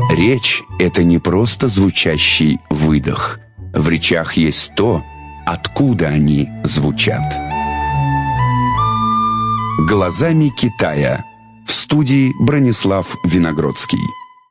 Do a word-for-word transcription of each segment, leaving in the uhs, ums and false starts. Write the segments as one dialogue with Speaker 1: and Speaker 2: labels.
Speaker 1: Речь – это не просто звучащий выдох. В речах есть то, откуда они звучат. «Глазами Китая». В студии Бронислав Виногродский.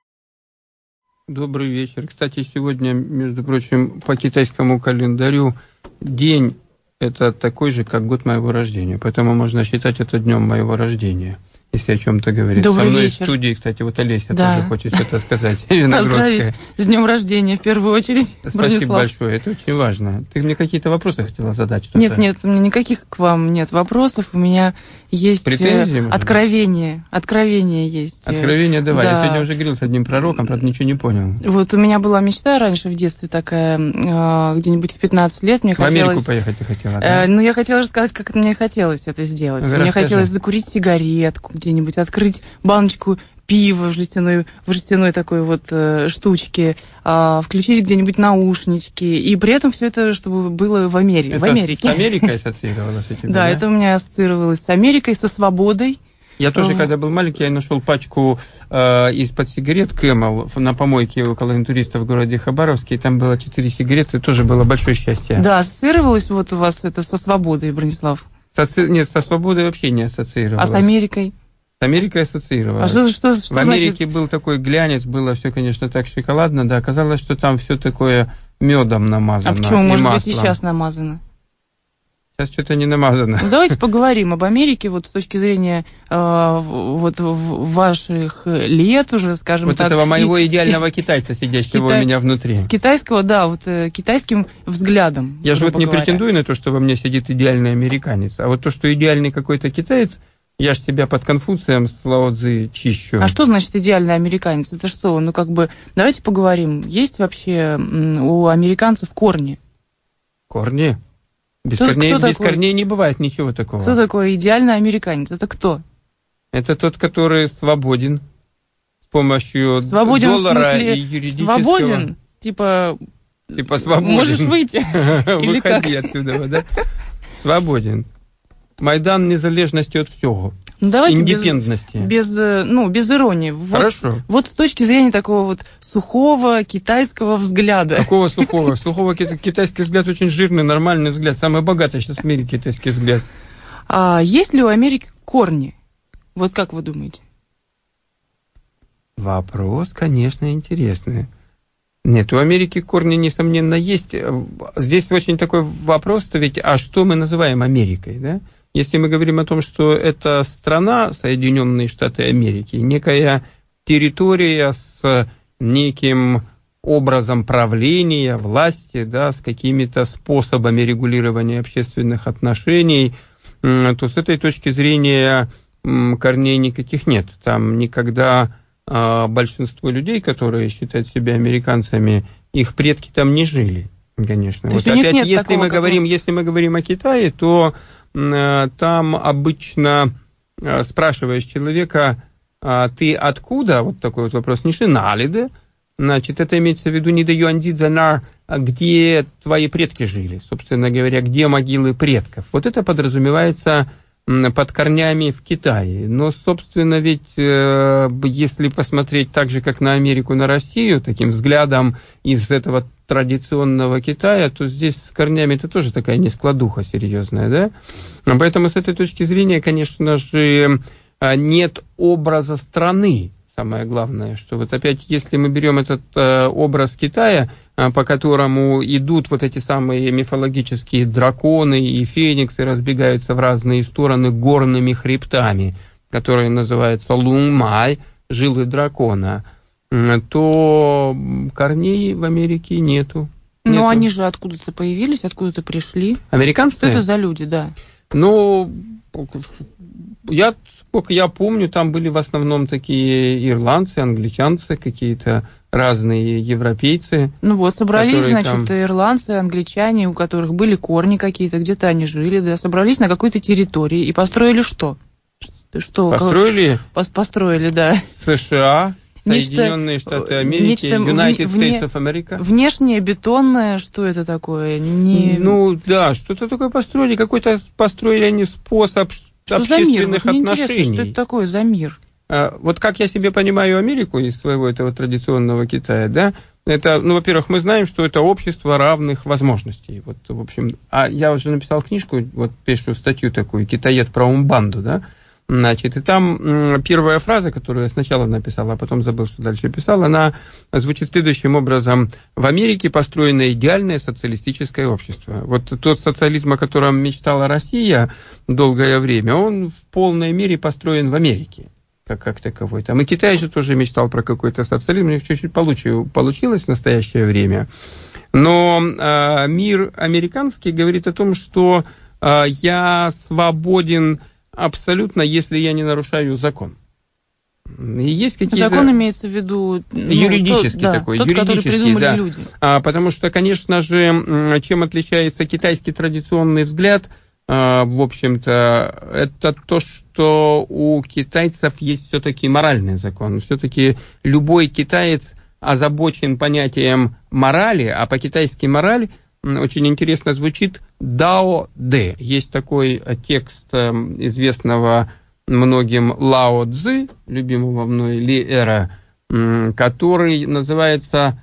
Speaker 2: Добрый вечер. Кстати, сегодня, между прочим, по китайскому календарю день – это такой же, как год моего рождения. Поэтому можно считать это днем моего рождения, если о чем-то говорить.
Speaker 3: Добрый
Speaker 2: Со мной
Speaker 3: вечер.
Speaker 2: в студии, кстати, вот Олеся
Speaker 3: да.
Speaker 2: тоже хочет что-то сказать.
Speaker 3: Поздравить с днем рождения в первую очередь,
Speaker 2: Спасибо
Speaker 3: Бронислав.
Speaker 2: большое, это очень важно. Ты мне какие-то вопросы хотела задать? Что-то?
Speaker 3: Нет, нет, у меня никаких к вам нет вопросов. У меня есть
Speaker 2: Претензии, может быть?
Speaker 3: откровение. Откровение есть.
Speaker 2: Откровение давай.
Speaker 3: Да.
Speaker 2: Я сегодня уже говорил с одним пророком, правда, ничего не понял.
Speaker 3: Вот у меня была мечта раньше в детстве такая, э, где-нибудь в пятнадцать лет мне
Speaker 2: В
Speaker 3: хотелось...
Speaker 2: Америку поехать ты хотела, да?
Speaker 3: Э, ну, я хотела рассказать, как это мне хотелось это сделать.
Speaker 2: Ну,
Speaker 3: мне
Speaker 2: расскажи.
Speaker 3: хотелось закурить сигаретку где-нибудь, открыть баночку пива в жестяной, в жестяной такой вот э, штучке, э, включить где-нибудь наушнички, и при этом все это, чтобы было в, Амери...
Speaker 2: Это
Speaker 3: в Америке.
Speaker 2: с Америкой ассоциировалось у тебя,
Speaker 3: Да,
Speaker 2: да?
Speaker 3: это у меня ассоциировалось с Америкой, со свободой.
Speaker 2: Я тоже,
Speaker 3: Ага.
Speaker 2: когда был маленький, я нашел пачку э, из-под сигарет Camel на помойке около интуристов в городе Хабаровске, и там было четыре сигареты, тоже было большое счастье.
Speaker 3: Да, ассоциировалось вот у вас это со свободой, Бронислав.
Speaker 2: Со, нет, со свободой вообще не ассоциировалось.
Speaker 3: А с Америкой?
Speaker 2: С Америкой ассоциировалось.
Speaker 3: А что, что, что
Speaker 2: в Америке
Speaker 3: значит?
Speaker 2: был такой глянец, было все, конечно, так шоколадно, да, оказалось, что там все такое медом намазано.
Speaker 3: А почему? Может
Speaker 2: маслом.
Speaker 3: быть, и сейчас намазано?
Speaker 2: Сейчас что-то не намазано.
Speaker 3: Давайте поговорим об Америке вот с точки зрения э, вот в- ваших лет уже, скажем
Speaker 2: Вот
Speaker 3: так.
Speaker 2: этого моего
Speaker 3: и-
Speaker 2: идеального китайца, сидящего
Speaker 3: кита-
Speaker 2: у меня внутри.
Speaker 3: С китайского, да, вот э, китайским взглядом.
Speaker 2: Я же вот
Speaker 3: грубо
Speaker 2: не
Speaker 3: говоря.
Speaker 2: претендую на то, что во мне сидит идеальный американец, а вот то, что идеальный какой-то китаец, я же себя под Конфуцием с Лао Цзи чищу.
Speaker 3: А что значит идеальный американец? Это что? Ну, как бы, давайте поговорим. Есть вообще м, у американцев корни?
Speaker 2: Корни? Без,
Speaker 3: Кто-
Speaker 2: корней,
Speaker 3: кто
Speaker 2: без
Speaker 3: такой?
Speaker 2: корней не бывает ничего такого.
Speaker 3: Кто такой идеальный американец? Это кто?
Speaker 2: Это тот, который свободен с помощью
Speaker 3: Свободен в
Speaker 2: доллара
Speaker 3: смысле
Speaker 2: и юридического.
Speaker 3: свободен? Типа,
Speaker 2: Типа свободен.
Speaker 3: можешь выйти? Или как?
Speaker 2: Выходи отсюда, да? Свободен. Майдан незалежности от всего.
Speaker 3: Ну, давайте без,
Speaker 2: Индепендентности.
Speaker 3: без, э, ну, без иронии. Вот,
Speaker 2: Хорошо.
Speaker 3: вот с точки зрения такого вот сухого китайского взгляда.
Speaker 2: Какого сухого? Сухого кита- китайский взгляд очень жирный, нормальный взгляд. Самый богатый сейчас в мире китайский взгляд.
Speaker 3: А есть ли у Америки корни? Вот как вы думаете?
Speaker 2: Вопрос, конечно, интересный. Нет, у Америки корни, несомненно, есть. Здесь очень такой вопрос-то ведь, а что мы называем Америкой, да? Если мы говорим о том, что это страна, Соединенные Штаты Америки, некая территория с неким образом правления, власти, да, с какими-то способами регулирования общественных отношений, то с этой точки зрения корней никаких нет. Там никогда большинство людей, которые считают себя американцами, их предки там не жили, конечно. Вот опять, если такого, мы говорим, вы... если мы говорим о Китае, то там обычно спрашиваешь человека, ты откуда, вот такой вот вопрос, не налиде, значит, это имеется в виду не да юандидзанар, где твои предки жили, собственно говоря, где могилы предков. Вот это подразумевается под корнями в Китае. Но, собственно, ведь если посмотреть так же, как на Америку, на Россию, таким взглядом из этого традиционного Китая, то здесь с корнями это тоже такая нескладуха серьезная, да? Поэтому с этой точки зрения, конечно же, нет образа страны. Самое главное, что вот опять, если мы берем этот образ Китая, по которому идут вот эти самые мифологические драконы и фениксы, разбегаются в разные стороны горными хребтами, которые называются Лунмай, жилы дракона, то корней в Америке нету.
Speaker 3: Но
Speaker 2: нету.
Speaker 3: Они же откуда-то появились, откуда-то пришли.
Speaker 2: Американцы?
Speaker 3: Что это за люди, да?
Speaker 2: Ну, я, сколько я помню, там были в основном такие ирландцы, англичанцы, какие-то разные европейцы.
Speaker 3: Ну вот, собрались, значит,
Speaker 2: там...
Speaker 3: ирландцы, англичане, у которых были корни какие-то, где-то они жили, да, собрались на какой-то территории и построили что? Что?
Speaker 2: Построили?
Speaker 3: Пос- построили, да.
Speaker 2: США,
Speaker 3: Нечто,
Speaker 2: Соединенные Штаты Америки, United
Speaker 3: вне,
Speaker 2: States of America.
Speaker 3: Внешнее, бетонное, что это такое? Не...
Speaker 2: Ну, да, что-то такое построили, какой-то построили они способ
Speaker 3: что
Speaker 2: общественных
Speaker 3: за мир? Вот мне
Speaker 2: отношений.
Speaker 3: интересно, что это такое за мир?
Speaker 2: вот как я себе понимаю Америку из своего этого традиционного Китая, да, это, ну, во-первых, мы знаем, что это общество равных возможностей. Вот, в общем, а я уже написал книжку, вот пишу статью такую, «Китаед про Умбанду», да, значит, и там первая фраза, которую я сначала написал, а потом забыл, что дальше писал, она звучит следующим образом. В Америке построено идеальное социалистическое общество. Вот тот социализм, о котором мечтала Россия долгое время, он в полной мере построен в Америке. Как, как таковой. Там и Китай же тоже мечтал про какой-то социализм, у них чуть-чуть получил, получилось в настоящее время. Но э, мир американский говорит о том, что э, я свободен абсолютно, если я не нарушаю закон. И есть какие-то...
Speaker 3: Закон имеется в виду... Ну,
Speaker 2: юридический
Speaker 3: тот,
Speaker 2: такой.
Speaker 3: Да, тот,
Speaker 2: юридический,
Speaker 3: который придумали
Speaker 2: да.
Speaker 3: люди.
Speaker 2: А, потому что, конечно же, чем отличается китайский традиционный взгляд... В общем-то, это то, что у китайцев есть все-таки моральный закон. Все-таки любой китаец озабочен понятием морали, а по-китайски мораль очень интересно звучит дао-дэ. Есть такой текст известного многим Лао Цзы, любимого мной Ли Эра, который называется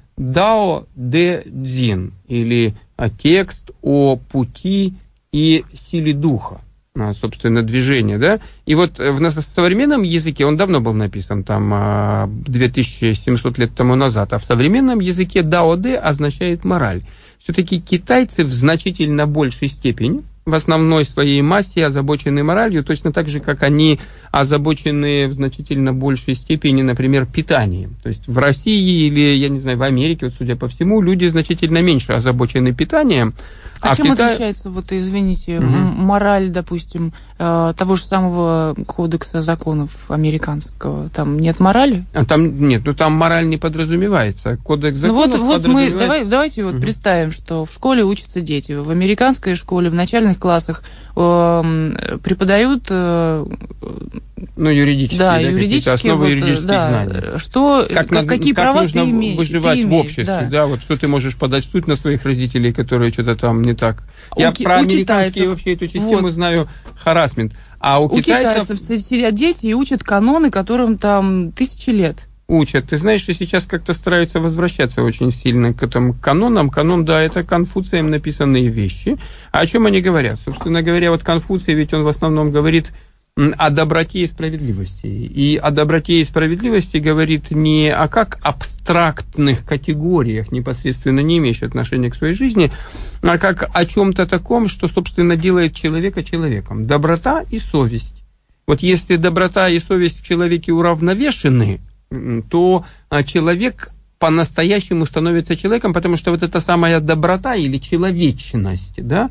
Speaker 2: дао-дэ-дзин, или текст о пути и силе духа, собственно, движения, да. И вот в современном языке, он давно был написан, там, две тысячи семьсот лет тому назад, а в современном языке дао-дэ означает мораль. Все-таки китайцы в значительно большей степени, в основной своей массе озабочены моралью, точно так же, как они озабочены в значительно большей степени, например, питанием. То есть в России или, я не знаю, в Америке, вот, судя по всему, люди значительно меньше озабочены питанием.
Speaker 3: А, а чем
Speaker 2: Китай...
Speaker 3: отличается, вот, извините, угу. мораль, допустим, того же самого кодекса законов американского? Там нет морали?
Speaker 2: А там нет, ну там мораль не подразумевается. Кодекс законов
Speaker 3: ну, вот, вот
Speaker 2: подразумевает...
Speaker 3: мы, давай, давайте вот угу. представим, что в школе учатся дети. В американской школе, в начальных классах э, преподают... Э,
Speaker 2: ну, юридические,
Speaker 3: да,
Speaker 2: да,
Speaker 3: юридические
Speaker 2: основы
Speaker 3: вот,
Speaker 2: юридических
Speaker 3: да,
Speaker 2: знаний.
Speaker 3: Что,
Speaker 2: как,
Speaker 3: как, какие
Speaker 2: как
Speaker 3: права
Speaker 2: нужно
Speaker 3: ты имеешь,
Speaker 2: выживать
Speaker 3: ты имеешь,
Speaker 2: в обществе, да. да, вот что ты можешь подать в суд на своих родителей, которые что-то там не так. Я
Speaker 3: у,
Speaker 2: про
Speaker 3: у
Speaker 2: американские
Speaker 3: китайцев,
Speaker 2: вообще эту систему
Speaker 3: вот.
Speaker 2: знаю, харассмент. А у,
Speaker 3: у
Speaker 2: китайцев...
Speaker 3: китайцев сидят дети и учат каноны, которым там тысячи лет.
Speaker 2: Учат. Ты знаешь, что сейчас как-то стараются возвращаться очень сильно к этому канонам. Канон, да, это Конфуцием написанные вещи. А о чем они говорят? Собственно говоря, вот Конфуций, ведь он в основном говорит о доброте и справедливости. И о доброте и справедливости говорит не о как абстрактных категориях, непосредственно не имеющих отношения к своей жизни, а как о чем-то таком, что, собственно, делает человека человеком. Доброта и совесть. Вот если доброта и совесть в человеке уравновешены, то человек по-настоящему становится человеком, потому что вот эта самая доброта или человечность, да,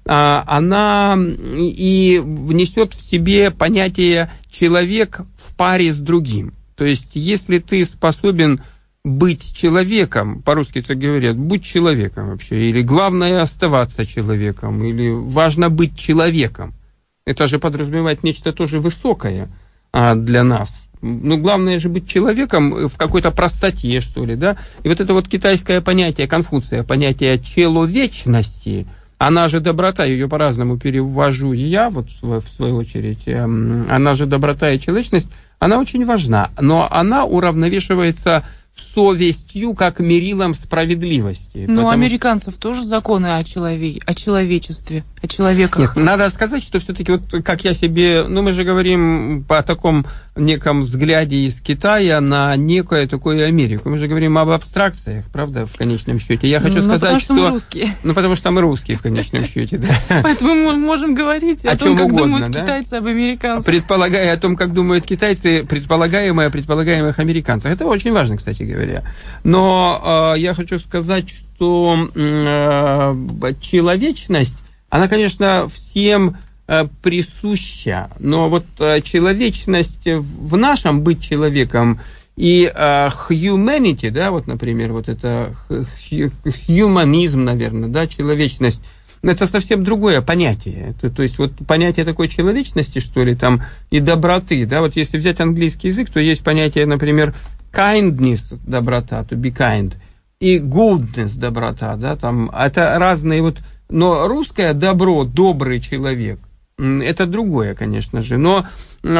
Speaker 2: она и внесет в себе понятие человек в паре с другим. То есть, если ты способен быть человеком, по-русски это говорят, будь человеком вообще, или главное оставаться человеком, или важно быть человеком. Это же подразумевает нечто тоже высокое для нас. Ну, главное же быть человеком в какой-то простоте, что ли, да. И вот это вот китайское понятие Конфуция, понятие человечности, она же доброта, ее по-разному перевожу я, вот в свою очередь, она же доброта и человечность, она очень важна, но она уравновешивается совестью как мерилом справедливости.
Speaker 3: Ну, у американцев что... тоже законы о, челове... о человечестве, о человеках.
Speaker 2: Нет, надо сказать, что все-таки, вот как я себе, ну, мы же говорим по таком неком взгляде из Китая на некую такую Америку. Мы же говорим об абстракциях, правда, в конечном счете. Я хочу
Speaker 3: ну,
Speaker 2: сказать,
Speaker 3: потому что...
Speaker 2: что...
Speaker 3: мы русские.
Speaker 2: Ну, потому что мы русские, в конечном счете, да.
Speaker 3: Поэтому мы можем говорить о том, как думают китайцы об американцах.
Speaker 2: Предполагая о том, как думают китайцы, предполагаемое о предполагаемых американцах. Это очень важно, кстати говоря. Но э, я хочу сказать, что э, человечность, она, конечно, всем э, присуща, но вот э, человечность в нашем быть человеком и э, humanity, да, вот, например, вот это хьюманизм, наверное, да, человечность, это совсем другое понятие. Это, то есть вот понятие такой человечности, что ли, там, и доброты, да, вот если взять английский язык, то есть понятие, например, kindness, доброта, to be kind, и goodness, доброта, да, там, это разные вот, но русское добро, добрый человек, это другое, конечно же. Но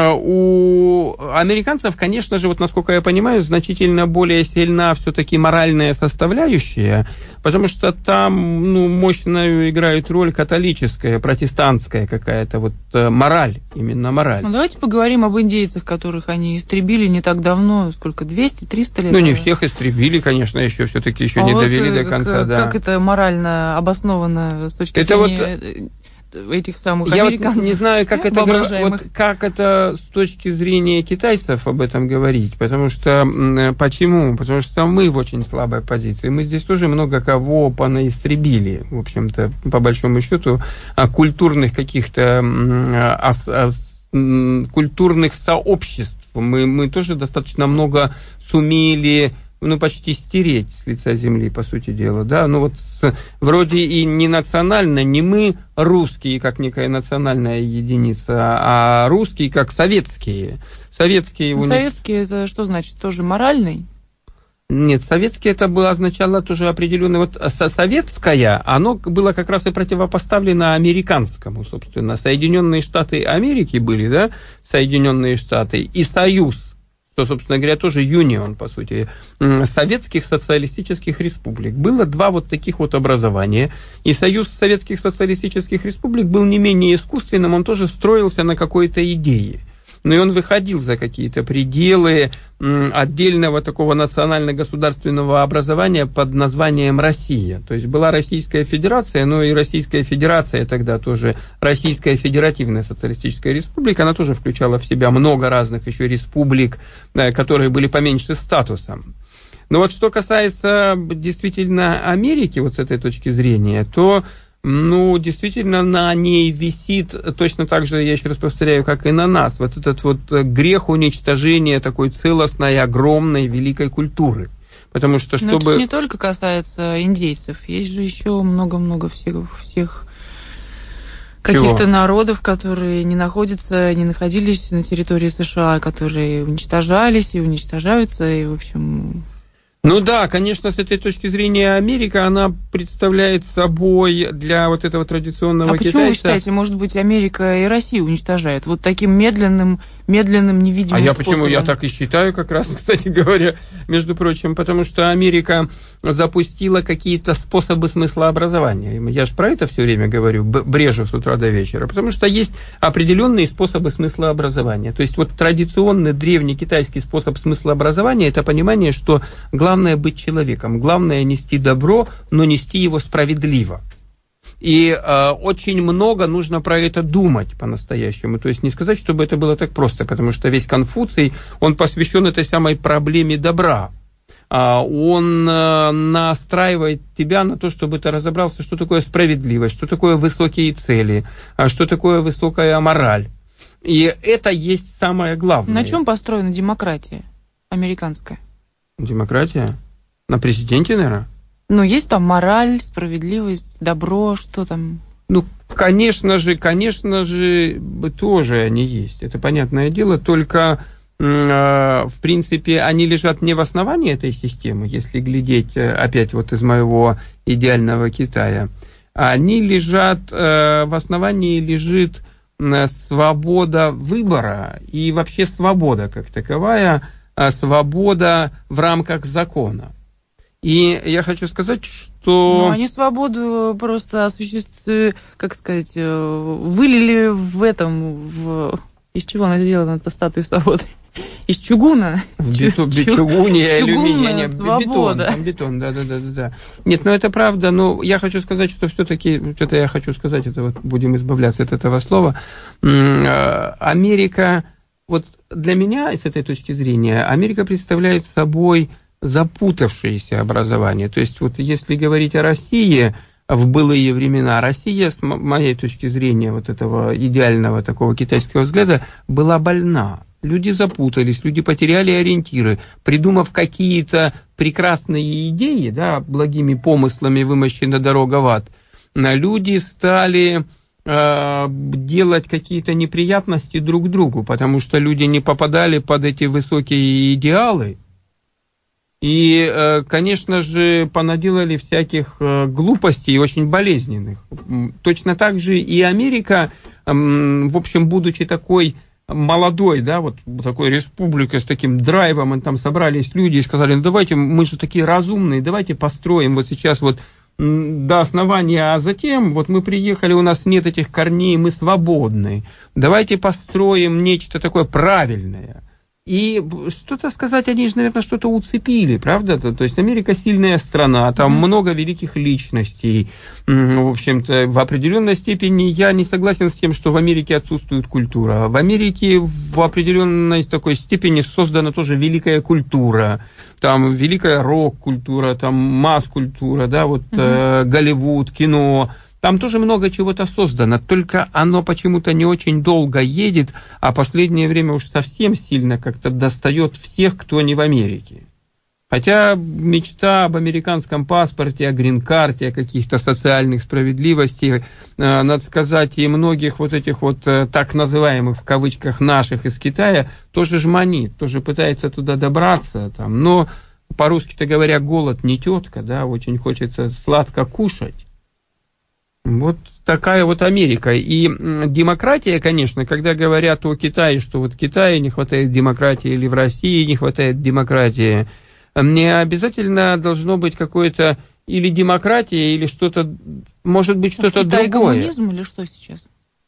Speaker 2: у американцев, конечно же, вот насколько я понимаю, значительно более сильна все-таки моральная составляющая, потому что там ну, мощную играет роль католическая, протестантская какая-то вот мораль, именно мораль.
Speaker 3: Ну, давайте поговорим об индейцах, которых они истребили не так давно, сколько, двести-триста лет?
Speaker 2: Ну, не всех истребили, конечно, еще все-таки еще а не вот довели до конца,
Speaker 3: как,
Speaker 2: да.
Speaker 3: Как это морально обосновано с точки
Speaker 2: это
Speaker 3: зрения... Вот... этих самых
Speaker 2: я
Speaker 3: американцев.
Speaker 2: Вот не знаю, как это, вот, как это с точки зрения китайцев об этом говорить, потому что, почему? Потому что мы в очень слабой позиции, мы здесь тоже много кого понаистребили, в общем-то, по большому счету, культурных каких-то ос, ос, культурных сообществ, мы, мы тоже достаточно много сумели ну, почти стереть с лица земли, по сути дела, да, ну, вот с, вроде и не национально, не мы русские, как некая национальная единица, а русские, как советские. Советские,
Speaker 3: ну, советские, это что значит, тоже моральный?
Speaker 2: Нет, советские это было, означало тоже определенное, вот советское, оно было как раз и противопоставлено американскому, собственно. Соединенные Штаты Америки были, да, Соединенные Штаты, и Союз, что, собственно говоря, тоже юнион, по сути, советских социалистических республик. Было два вот таких вот образования, и Союз Советских Социалистических Республик был не менее искусственным, он тоже строился на какой-то идее. Но и он выходил за какие-то пределы отдельного такого национально-государственного образования под названием Россия. То есть была Российская Федерация, но и Российская Федерация тогда тоже, Российская Федеративная Социалистическая Республика, она тоже включала в себя много разных еще республик, которые были поменьше статусом. Но вот что касается действительно Америки, вот с этой точки зрения, то ну, действительно, на ней висит точно так же, я еще раз повторяю, как и на нас, вот этот вот грех уничтожения такой целостной, огромной, великой культуры. Потому что, чтобы...
Speaker 3: Но это же не только касается индейцев, есть же еще много-много всех, всех каких-то
Speaker 2: Чего?
Speaker 3: народов, которые не находятся, не находились на территории США, которые уничтожались и уничтожаются, и, в общем...
Speaker 2: Ну да, конечно, с этой точки зрения Америка, она представляет собой для вот этого традиционного
Speaker 3: а
Speaker 2: китайца...
Speaker 3: А почему вы считаете, может быть, Америка и Россию уничтожают? Вот таким медленным, медленным, невидимым
Speaker 2: способом? А я
Speaker 3: способом.
Speaker 2: почему? Я так и считаю, как раз, кстати говоря, между прочим, потому что Америка запустила какие-то способы смыслообразования. Я же про это все время говорю, брежу с утра до вечера, потому что есть определенные способы смыслообразования. То есть вот традиционный древний китайский способ смыслообразования – это понимание, что главное быть человеком, главное нести добро, но нести его справедливо. И э, очень много нужно про это думать по-настоящему. То есть не сказать, чтобы это было так просто, потому что весь Конфуций, он посвящен этой самой проблеме добра. А, он э, настраивает тебя на то, чтобы ты разобрался, что такое справедливость, что такое высокие цели, а что такое высокая мораль. И это есть самое главное.
Speaker 3: На чем построена демократия американская?
Speaker 2: Демократия? На президенте, наверное?
Speaker 3: Ну, есть там мораль, справедливость, добро, что там?
Speaker 2: Ну, конечно же, конечно же, тоже они есть. Это понятное дело, только, э, в принципе, они лежат не в основании этой системы, если глядеть опять вот из моего идеального Китая. Они лежат, э, в основании лежит свобода выбора и вообще свобода как таковая, свобода в рамках закона. И я хочу сказать, что...
Speaker 3: Ну, они свободу просто осуществили, как сказать, вылили в этом, в... из чего она сделана, эта статуя свободы? Из чугуна.
Speaker 2: Бетон, Чу... Чугуния, алюминия, нет,
Speaker 3: свобода.
Speaker 2: Бетон, бетон, да, да, да, да. Нет, ну это правда, но я хочу сказать, что все-таки, что-то я хочу сказать, это вот будем избавляться от этого слова. Америка, вот для меня, с этой точки зрения, Америка представляет собой запутавшееся образование. То есть, вот если говорить о России в былые времена, Россия, с моей точки зрения, вот этого идеального такого китайского взгляда, была больна. Люди запутались, люди потеряли ориентиры, придумав какие-то прекрасные идеи, да, благими помыслами вымощена дорога в ад, люди стали э, делать какие-то неприятности друг другу, потому что люди не попадали под эти высокие идеалы. И, конечно же, понаделали всяких глупостей, очень болезненных. Точно так же и Америка, в общем, будучи такой молодой, да, вот такой республикой с таким драйвом, и там собрались люди и сказали, ну давайте, мы же такие разумные, давайте построим вот сейчас вот до основания, а затем вот мы приехали, у нас нет этих корней, мы свободны, давайте построим нечто такое правильное. И что-то сказать, они же, наверное, что-то уцепили, правда? То есть Америка сильная страна, там mm-hmm. много великих личностей. В общем-то, в определенной степени я не согласен с тем, что в Америке отсутствует культура. В Америке в определенной такой степени создана тоже великая культура. Там великая рок-культура, там масс-культура, да, вот mm-hmm. э, Голливуд, кино. Там тоже много чего-то создано, только оно почему-то не очень долго едет, а последнее время уж совсем сильно как-то достает всех, кто не в Америке. Хотя мечта об американском паспорте, о грин-карте, о каких-то социальных справедливостях, надо сказать, и многих вот этих вот так называемых в кавычках наших из Китая тоже жманит, тоже пытается туда добраться, там, но по-русски-то говоря, голод не тетка, да, очень хочется сладко кушать. Вот такая вот Америка. И демократия, конечно, когда говорят о Китае, что вот в Китае не хватает демократии или в России не хватает демократии, не обязательно должно быть какое-то или демократия, или что-то, может быть, что-то другое. В Китае
Speaker 3: коммунизм или что сейчас?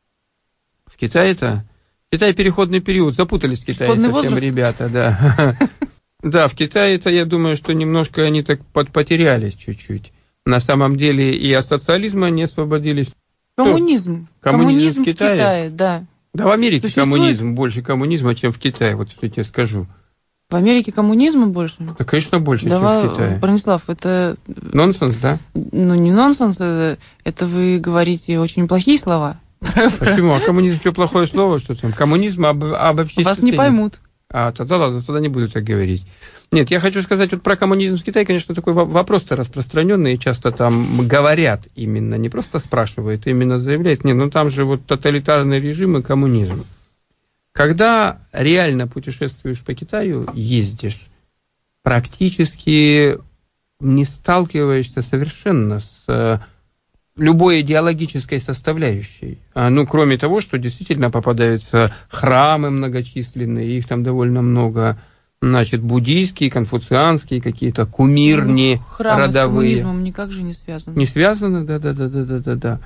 Speaker 2: В Китае-то? В Китае переходный период, запутались в Китае совсем возраст. Ребята, да. Да, в Китае-то, я думаю, что немножко они так потерялись чуть-чуть. На самом деле и от социализма не освободились.
Speaker 3: Коммунизм.
Speaker 2: Коммунизм, коммунизм в Китае?
Speaker 3: в Китае, да.
Speaker 2: Да, в Америке
Speaker 3: Существует...
Speaker 2: коммунизм, больше коммунизма, чем в Китае, вот что я тебе скажу.
Speaker 3: В Америке коммунизма больше?
Speaker 2: Да, конечно, больше,
Speaker 3: Давай,
Speaker 2: чем в Китае.
Speaker 3: Бронислав, это...
Speaker 2: Нонсенс, да?
Speaker 3: Ну, не нонсенс, это, это вы говорите очень плохие слова.
Speaker 2: Почему? А коммунизм что, плохое слово, что там? Коммунизм об, обобщить...
Speaker 3: Вас не поймут.
Speaker 2: А, тогда ладно, тогда не буду так говорить. Нет, я хочу сказать, вот про коммунизм в Китае, конечно, такой вопрос-то распространенный, и часто там говорят именно, не просто спрашивают, а именно заявляют, нет, ну там же вот тоталитарный режим и коммунизм. Когда реально путешествуешь по Китаю, ездишь, практически не сталкиваешься совершенно с любой идеологической составляющей. Ну, кроме того, что действительно попадаются храмы многочисленные, их там довольно много, значит, буддийские, конфуцианские, какие-то кумирни, ну,
Speaker 3: храмы
Speaker 2: родовые.
Speaker 3: Храмы с коммунизмом никак же не связаны.
Speaker 2: Не связаны, да-да-да-да-да-да.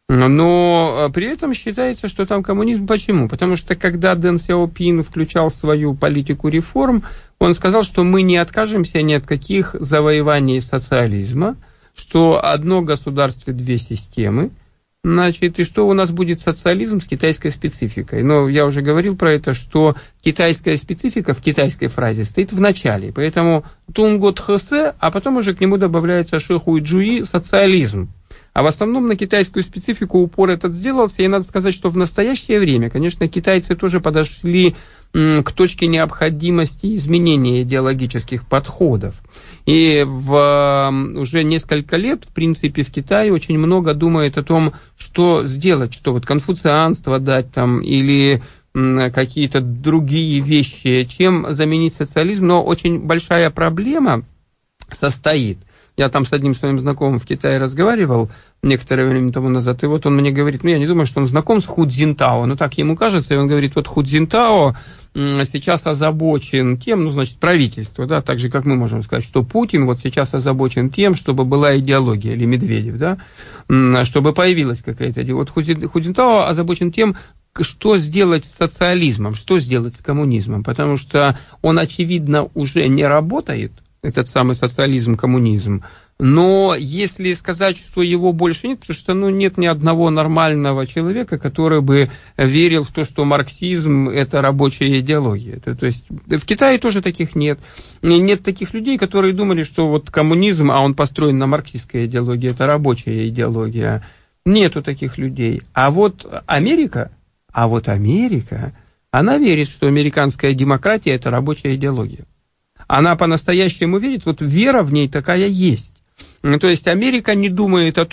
Speaker 2: Но при этом считается, что там коммунизм. Почему? Потому что когда Дэн Сяопин включал свою политику реформ, он сказал, что мы не откажемся ни от каких завоеваний социализма, что одно государство, две системы, значит, и что у нас будет социализм с китайской спецификой. Но я уже говорил про это, что китайская специфика в китайской фразе стоит в начале, поэтому Чунго Тхэсэ, а потом уже к нему добавляется Шихуйчжуи, социализм. А в основном на китайскую специфику упор этот сделался, и надо сказать, что в настоящее время, конечно, китайцы тоже подошли к точке необходимости изменения идеологических подходов. И в, уже несколько лет, в принципе, в Китае очень много думают о том, что сделать, что вот конфуцианство дать там, или какие-то другие вещи, чем заменить социализм. Но очень большая проблема состоит. Я там с одним своим знакомым в Китае разговаривал некоторое время тому назад, и вот он мне говорит, ну я не думаю, что он знаком с Ху Цзиньтао, но так ему кажется, и он говорит, вот Ху Цзиньтао сейчас озабочен тем, ну, значит, правительство, да, так же, как мы можем сказать, что Путин вот сейчас озабочен тем, чтобы была идеология, или Медведев, да, чтобы появилась какая-то идеология. Вот Ху Цзиньтао озабочен тем, что сделать с социализмом, что сделать с коммунизмом, потому что он, очевидно, уже не работает, этот самый социализм, коммунизм. Но если сказать, что его больше нет, потому что ну, нет ни одного нормального человека, который бы верил в то, что марксизм – это рабочая идеология. Это, то есть в Китае тоже таких нет. Нет таких людей, которые думали, что вот коммунизм, а он построен на марксистской идеологии, это рабочая идеология. Нету таких людей. А вот Америка, а вот Америка, она верит, что американская демократия – это рабочая идеология. Она по-настоящему верит, вот вера в ней такая есть. То есть Америка не думает о том,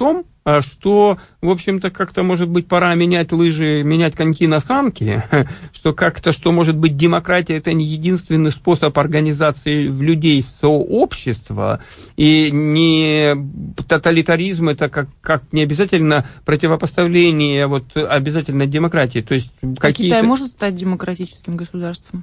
Speaker 2: что, в общем-то, как-то, может быть, пора менять лыжи, менять коньки на санки, что как-то, что, может быть, демократия – это не единственный способ организации людей в сообщество, и не тоталитаризм – это как, как не обязательно противопоставление вот, обязательно демократии. То есть
Speaker 3: а
Speaker 2: какие-то...
Speaker 3: Китай может стать демократическим государством?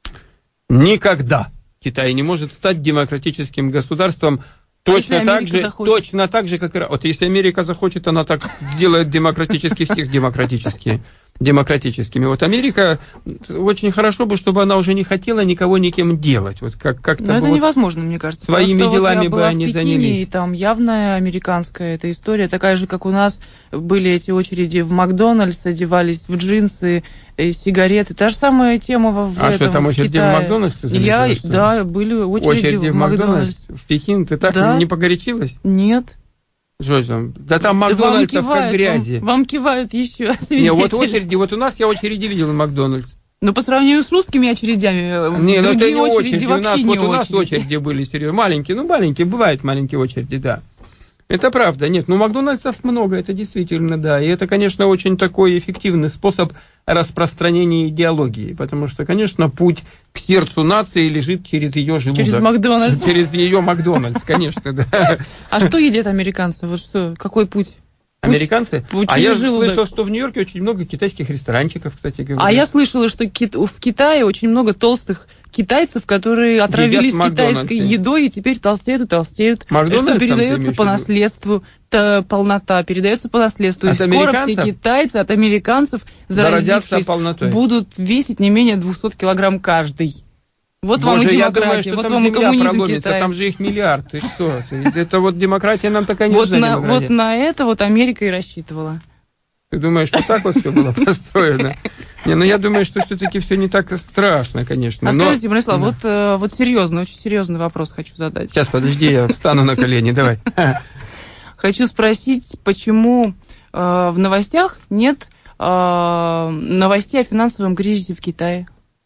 Speaker 2: Никогда Китай не может стать демократическим государством. Точно так, же, точно так же, как и... Вот если Америка захочет, она так сделает демократически всех демократически, демократическими. Вот Америка, очень хорошо бы, чтобы она уже не хотела никого никем делать. Вот как, как-то
Speaker 3: Но это
Speaker 2: вот
Speaker 3: невозможно, мне кажется.
Speaker 2: Своими
Speaker 3: Просто
Speaker 2: делами
Speaker 3: вот я
Speaker 2: бы
Speaker 3: была
Speaker 2: они
Speaker 3: в Пекине,
Speaker 2: занялись.
Speaker 3: И там явная американская эта история, такая же, как у нас были эти очереди в Макдональдс, одевались в джинсы, сигареты. Та же самая тема в,
Speaker 2: а
Speaker 3: этом,
Speaker 2: что, там
Speaker 3: в
Speaker 2: очереди
Speaker 3: Китае.
Speaker 2: в Макдональдс?
Speaker 3: Я, да, были очереди,
Speaker 2: очереди в Макдональдс. В Пекин? Ты так
Speaker 3: да.
Speaker 2: не погорячилась?
Speaker 3: Нет.
Speaker 2: Что там? Да там Макдональдсов
Speaker 3: да
Speaker 2: как грязи.
Speaker 3: Вам, вам кивают еще.
Speaker 2: Не, вот очереди, вот у нас я очереди видел в Макдональдс.
Speaker 3: Но по сравнению с русскими очередями,
Speaker 2: не, ну это не
Speaker 3: очереди,
Speaker 2: очереди,
Speaker 3: вообще
Speaker 2: у нас,
Speaker 3: не
Speaker 2: вот
Speaker 3: очереди.
Speaker 2: у нас очереди были, серьезно, маленькие, ну маленькие, бывают маленькие очереди, да. Это правда, нет, ну Макдональдсов много, это действительно, да, и это, конечно, очень такой эффективный способ распространения идеологии, потому что, конечно, путь к сердцу нации лежит через ее желудок.
Speaker 3: Через Макдональдс.
Speaker 2: Через ее Макдональдс, конечно, да.
Speaker 3: А что едят американцы, вот что, какой путь?
Speaker 2: Американцы?
Speaker 3: Путь
Speaker 2: а я
Speaker 3: желудок.
Speaker 2: слышал, что в Нью-Йорке очень много китайских ресторанчиков, кстати говоря.
Speaker 3: А я слышала, что в Китае очень много толстых китайцев, которые отравились китайской едой и теперь толстеют и толстеют. Что передается по наследству, полнота передается по наследству. И скоро все китайцы от американцев, заразившись, будут весить не менее двести килограмм каждый. Вот
Speaker 2: Боже,
Speaker 3: вам и демократия,
Speaker 2: я думаю,
Speaker 3: вот
Speaker 2: там
Speaker 3: вам и коммунизм китайский.
Speaker 2: Там же их миллиард, ты что? Это вот демократия нам такая не
Speaker 3: вот
Speaker 2: нужна.
Speaker 3: На, вот на это вот Америка и рассчитывала.
Speaker 2: Ты думаешь, что так вот все было построено? Не, ну я думаю, что все-таки все не так страшно, конечно.
Speaker 3: А скажите, Бронислав, вот, вот серьезно, очень серьезный вопрос хочу задать.
Speaker 2: Сейчас, подожди, я встану на колени, давай.
Speaker 3: Хочу спросить, почему в новостях нет новостей о финансовом кризисе в Китае?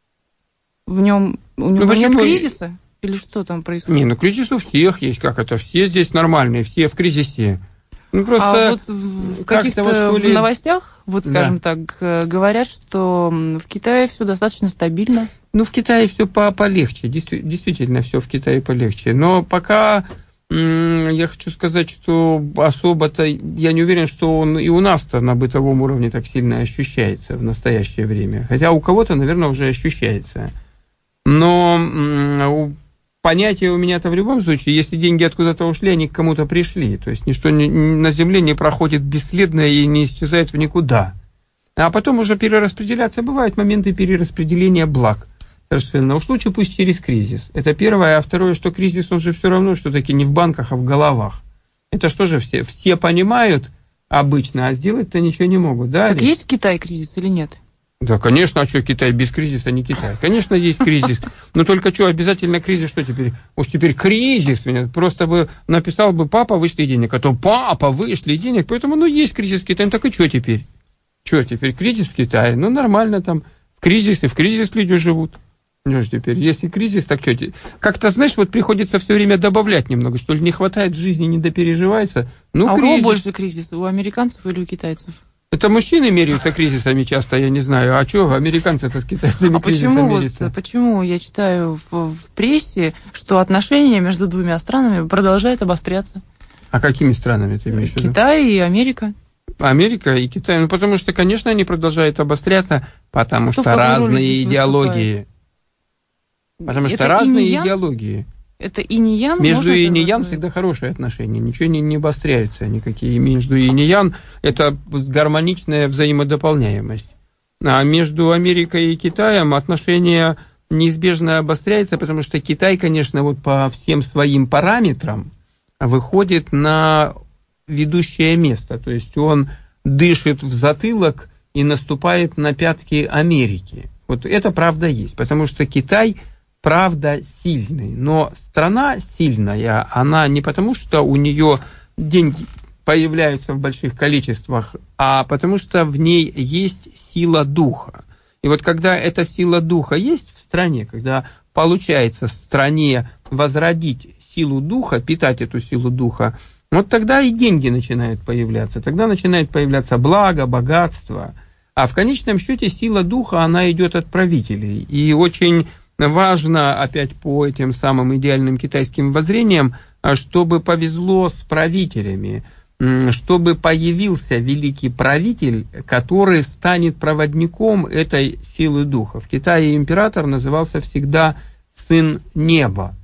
Speaker 3: В нем у него ну, нет кризиса? Или что там происходит?
Speaker 2: Не, ну кризис у всех есть, как это, все здесь нормальные, все в кризисе. Ну, просто
Speaker 3: а вот в каких-то вот, в новостях, вот скажем да. так, говорят, что в Китае все достаточно стабильно.
Speaker 2: Ну, в Китае все по полегче, действительно все в Китае полегче. Но пока м- я хочу сказать, что особо-то, я не уверен, что он и у нас-то на бытовом уровне так сильно ощущается в настоящее время. Хотя у кого-то, наверное, уже ощущается. Но м- понятие у меня-то в любом случае, если деньги откуда-то ушли, они к кому-то пришли. То есть ничто не, на земле не проходит бесследно и не исчезает в никуда. А потом уже перераспределяться. Бывают моменты перераспределения благ. Совершенно. Уж лучше пусть через кризис. Это первое. А второе, что кризис, он же все равно, что таки не в банках, а в головах. Это что же все? Все понимают обычно, а сделать-то ничего не могут. Да,
Speaker 3: так
Speaker 2: Алис?
Speaker 3: Есть в Китае кризис или нет?
Speaker 2: Да, конечно, а что Китай без кризиса, не Китай. Конечно, есть кризис. Но только что, обязательно кризис, что теперь? Уж теперь кризис. Просто бы написал бы, папа, вышли денег. А то папа, вышли денег. Поэтому, ну, есть кризис в Китае. Ну, так и что теперь? Что теперь? Кризис в Китае. Ну, нормально там. В кризис, и в кризис люди живут. Ну, что теперь? Если кризис, так что теперь? Как-то, знаешь, вот приходится все время добавлять немного. Что ли, не хватает в жизни, не допереживается. Ну,
Speaker 3: а
Speaker 2: кризис.
Speaker 3: у кого больше кризис? У американцев или у китайцев?
Speaker 2: Это мужчины меряются кризисами часто, я не знаю. А что, американцы-то с китайцами
Speaker 3: а
Speaker 2: кризисами
Speaker 3: почему,
Speaker 2: меряются?
Speaker 3: Вот, почему я читаю в, в прессе, что отношения между двумя странами продолжают обостряться?
Speaker 2: А какими странами ты имеешь в виду?
Speaker 3: Китай и Америка.
Speaker 2: Америка и Китай. Ну, потому что, конечно, они продолжают обостряться, потому Кто что разные идеологии. Выступает? Потому что Это разные идеологии.
Speaker 3: Это инь-ян?
Speaker 2: Между
Speaker 3: инь
Speaker 2: и ян всегда хорошие отношения, ничего не, не обостряются никакие. Между инь и ян это гармоничная взаимодополняемость. А между Америкой и Китаем отношения неизбежно обостряются, потому что Китай, конечно, вот по всем своим параметрам выходит на ведущее место. То есть он дышит в затылок и наступает на пятки Америки. Вот это правда есть, потому что Китай... правда сильный, но страна сильная, она не потому, что у нее деньги появляются в больших количествах, а потому что в ней есть сила духа. И вот когда эта сила духа есть в стране, когда получается в стране возродить силу духа, питать эту силу духа, Вот тогда и деньги начинают появляться, тогда начинает появляться благо, богатство. А в конечном счете сила духа, она идет от правителей. И очень важно, опять по этим самым идеальным китайским воззрениям, чтобы повезло с правителями, чтобы появился великий правитель, который станет проводником этой силы духа. В Китае император назывался всегда сын неба.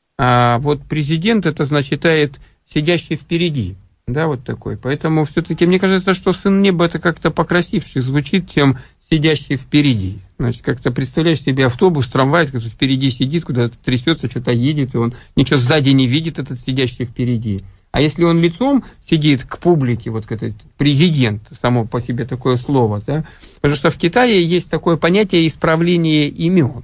Speaker 2: А вот президент, это значит сидящий впереди. Да, вот такой. Поэтому все-таки мне кажется, что сын неба это как-то покрасивше звучит, чем сидящий впереди. Значит, как-то представляешь себе автобус, трамвай, который впереди сидит, куда-то трясется, что-то едет, и он ничего сзади не видит, этот сидящий впереди. А если он лицом сидит к публике, вот этот президент, само по себе такое слово, да, потому что в Китае есть такое понятие исправления имен.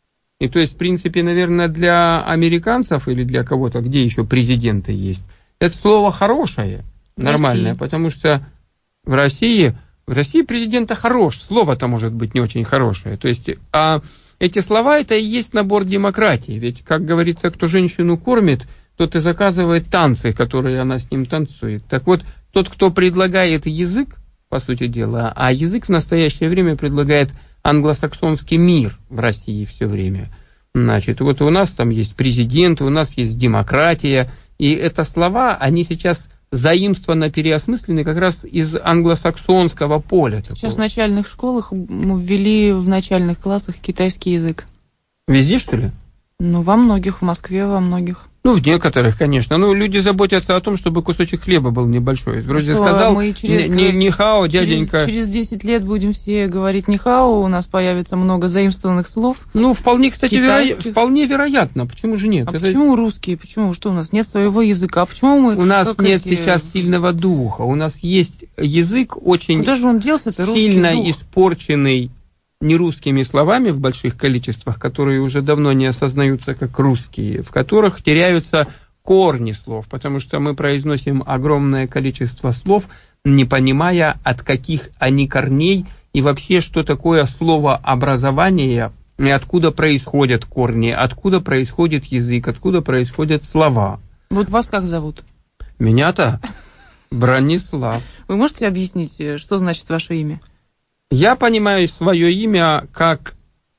Speaker 2: И то есть, в принципе, наверное, для американцев или для кого-то, где еще президенты есть, это слово хорошее, нормальное,
Speaker 3: России.
Speaker 2: Потому что в России, в России президента хорош, слово-то может быть не очень хорошее. То есть, а эти слова это и есть набор демократии. Ведь, как говорится, кто женщину кормит, тот и заказывает танцы, которые она с ним танцует. Так вот, тот, кто предлагает язык, по сути дела, а язык в настоящее время предлагает англосаксонский мир в России все время. Значит, вот у нас там есть президент, у нас есть демократия, и это слова, они сейчас заимствованно переосмыслены как раз из англосаксонского поля.
Speaker 3: Сейчас
Speaker 2: такого.
Speaker 3: в начальных школах ввели в начальных классах китайский язык.
Speaker 2: Везде, что ли?
Speaker 3: Ну, во многих, в Москве, во многих.
Speaker 2: Ну, в некоторых, конечно. Ну, люди заботятся о том, чтобы кусочек хлеба был небольшой. Вроде
Speaker 3: Что,
Speaker 2: сказал,
Speaker 3: мы через-
Speaker 2: не, не хао, дяденька.
Speaker 3: Через, через десять лет будем все говорить нихао, у нас появится много заимствованных слов.
Speaker 2: Ну, вполне, кстати, веро...
Speaker 3: Китайских.
Speaker 2: вполне вероятно. Почему же нет?
Speaker 3: А
Speaker 2: Это-
Speaker 3: почему русские? Почему? Что у нас нет своего языка? Почему мы...
Speaker 2: У нас
Speaker 3: как
Speaker 2: нет
Speaker 3: эти-
Speaker 2: сейчас сильного духа. У нас есть язык очень
Speaker 3: Куда же он делся, это русский
Speaker 2: сильно
Speaker 3: дух?
Speaker 2: испорченный нерусскими словами в больших количествах, которые уже давно не осознаются как русские, в которых теряются корни слов, потому что мы произносим огромное количество слов, не понимая, от каких они корней и вообще, что такое слово образование, и откуда происходят корни, откуда происходит язык, откуда происходят слова.
Speaker 3: Вот вас как зовут?
Speaker 2: Меня-то Бронислав.
Speaker 3: Вы можете объяснить, что значит ваше имя?
Speaker 2: Я понимаю свое имя как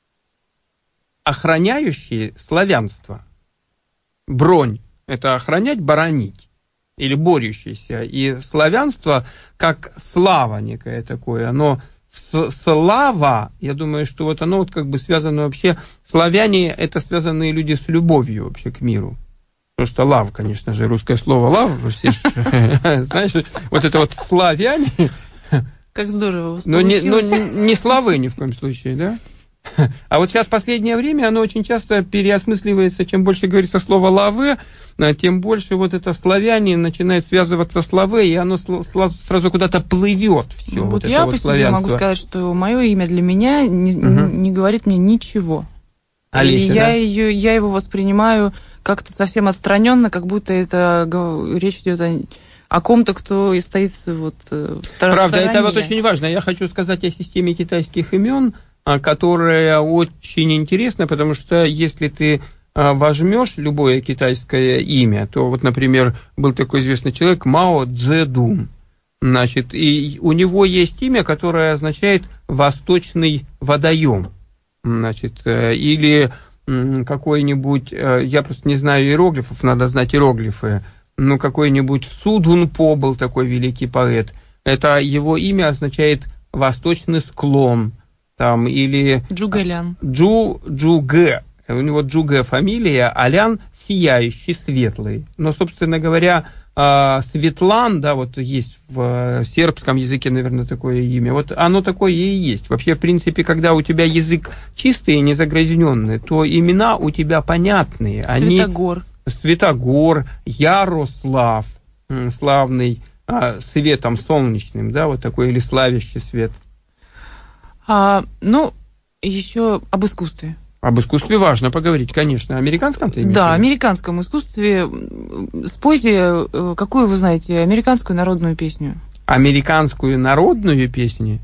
Speaker 2: охраняющий славянство. Бронь – это охранять, боронить, или борющийся. И славянство как слава некое такое, оно с- слава, я думаю, что вот оно вот как бы связано вообще, славяне – это связанные люди с любовью вообще к миру. Потому что лав, конечно же, русское слово лав, все ж, знаешь, вот это вот славяне.
Speaker 3: Как здорово у вас
Speaker 2: Но не, но
Speaker 3: получилось.
Speaker 2: не, не славы ни в коем случае, да? А вот сейчас в последнее время оно очень часто переосмысливается, чем больше говорится слово «лавы», тем больше вот это славяне начинает связываться с «лавы», и оно сразу куда-то плывет все.
Speaker 3: Ну,
Speaker 2: вот
Speaker 3: вот
Speaker 2: это
Speaker 3: я
Speaker 2: вот
Speaker 3: по себе
Speaker 2: славянство.
Speaker 3: могу сказать, что мое имя для меня не,
Speaker 2: Угу.
Speaker 3: не говорит мне ничего.
Speaker 2: Олеся,
Speaker 3: И я,
Speaker 2: да?
Speaker 3: ее, я его воспринимаю как-то совсем отстраненно, как будто это го- речь идет о, о ком-то, кто и стоит вот э, в стороне.
Speaker 2: Правда, это вот очень важно. Я хочу сказать о системе китайских имен, а, которая очень интересна, потому что если ты а, возьмешь любое китайское имя, то вот, например, был такой известный человек Мао Цзэдун. Значит, и у него есть имя, которое означает «восточный водоем». Значит, э, или м, какой-нибудь, э, я просто не знаю иероглифов, надо знать иероглифы, ну, какой-нибудь Судунпо был такой великий поэт. Это его имя означает «восточный склон». Там, или
Speaker 3: Джугэлян.
Speaker 2: Джу, Джугэ. У него Джугэ фамилия, а Лян сияющий, светлый. Но, собственно говоря, а, Светлан, да, вот есть в сербском языке, наверное, такое имя. Вот оно такое и есть. Вообще, в принципе, когда у тебя язык чистый и незагрязненный, то имена у тебя понятные. Они...
Speaker 3: Святогор.
Speaker 2: Святогор, Ярослав, м, славный, а, светом солнечным, да, вот такой, или славящий свет.
Speaker 3: А, ну, еще об искусстве.
Speaker 2: Об искусстве важно поговорить, конечно. О американском ты имеешь в
Speaker 3: Да,
Speaker 2: виду?
Speaker 3: американском искусстве. М, Спойте, э, какую вы знаете, американскую народную песню.
Speaker 2: Американскую народную песню?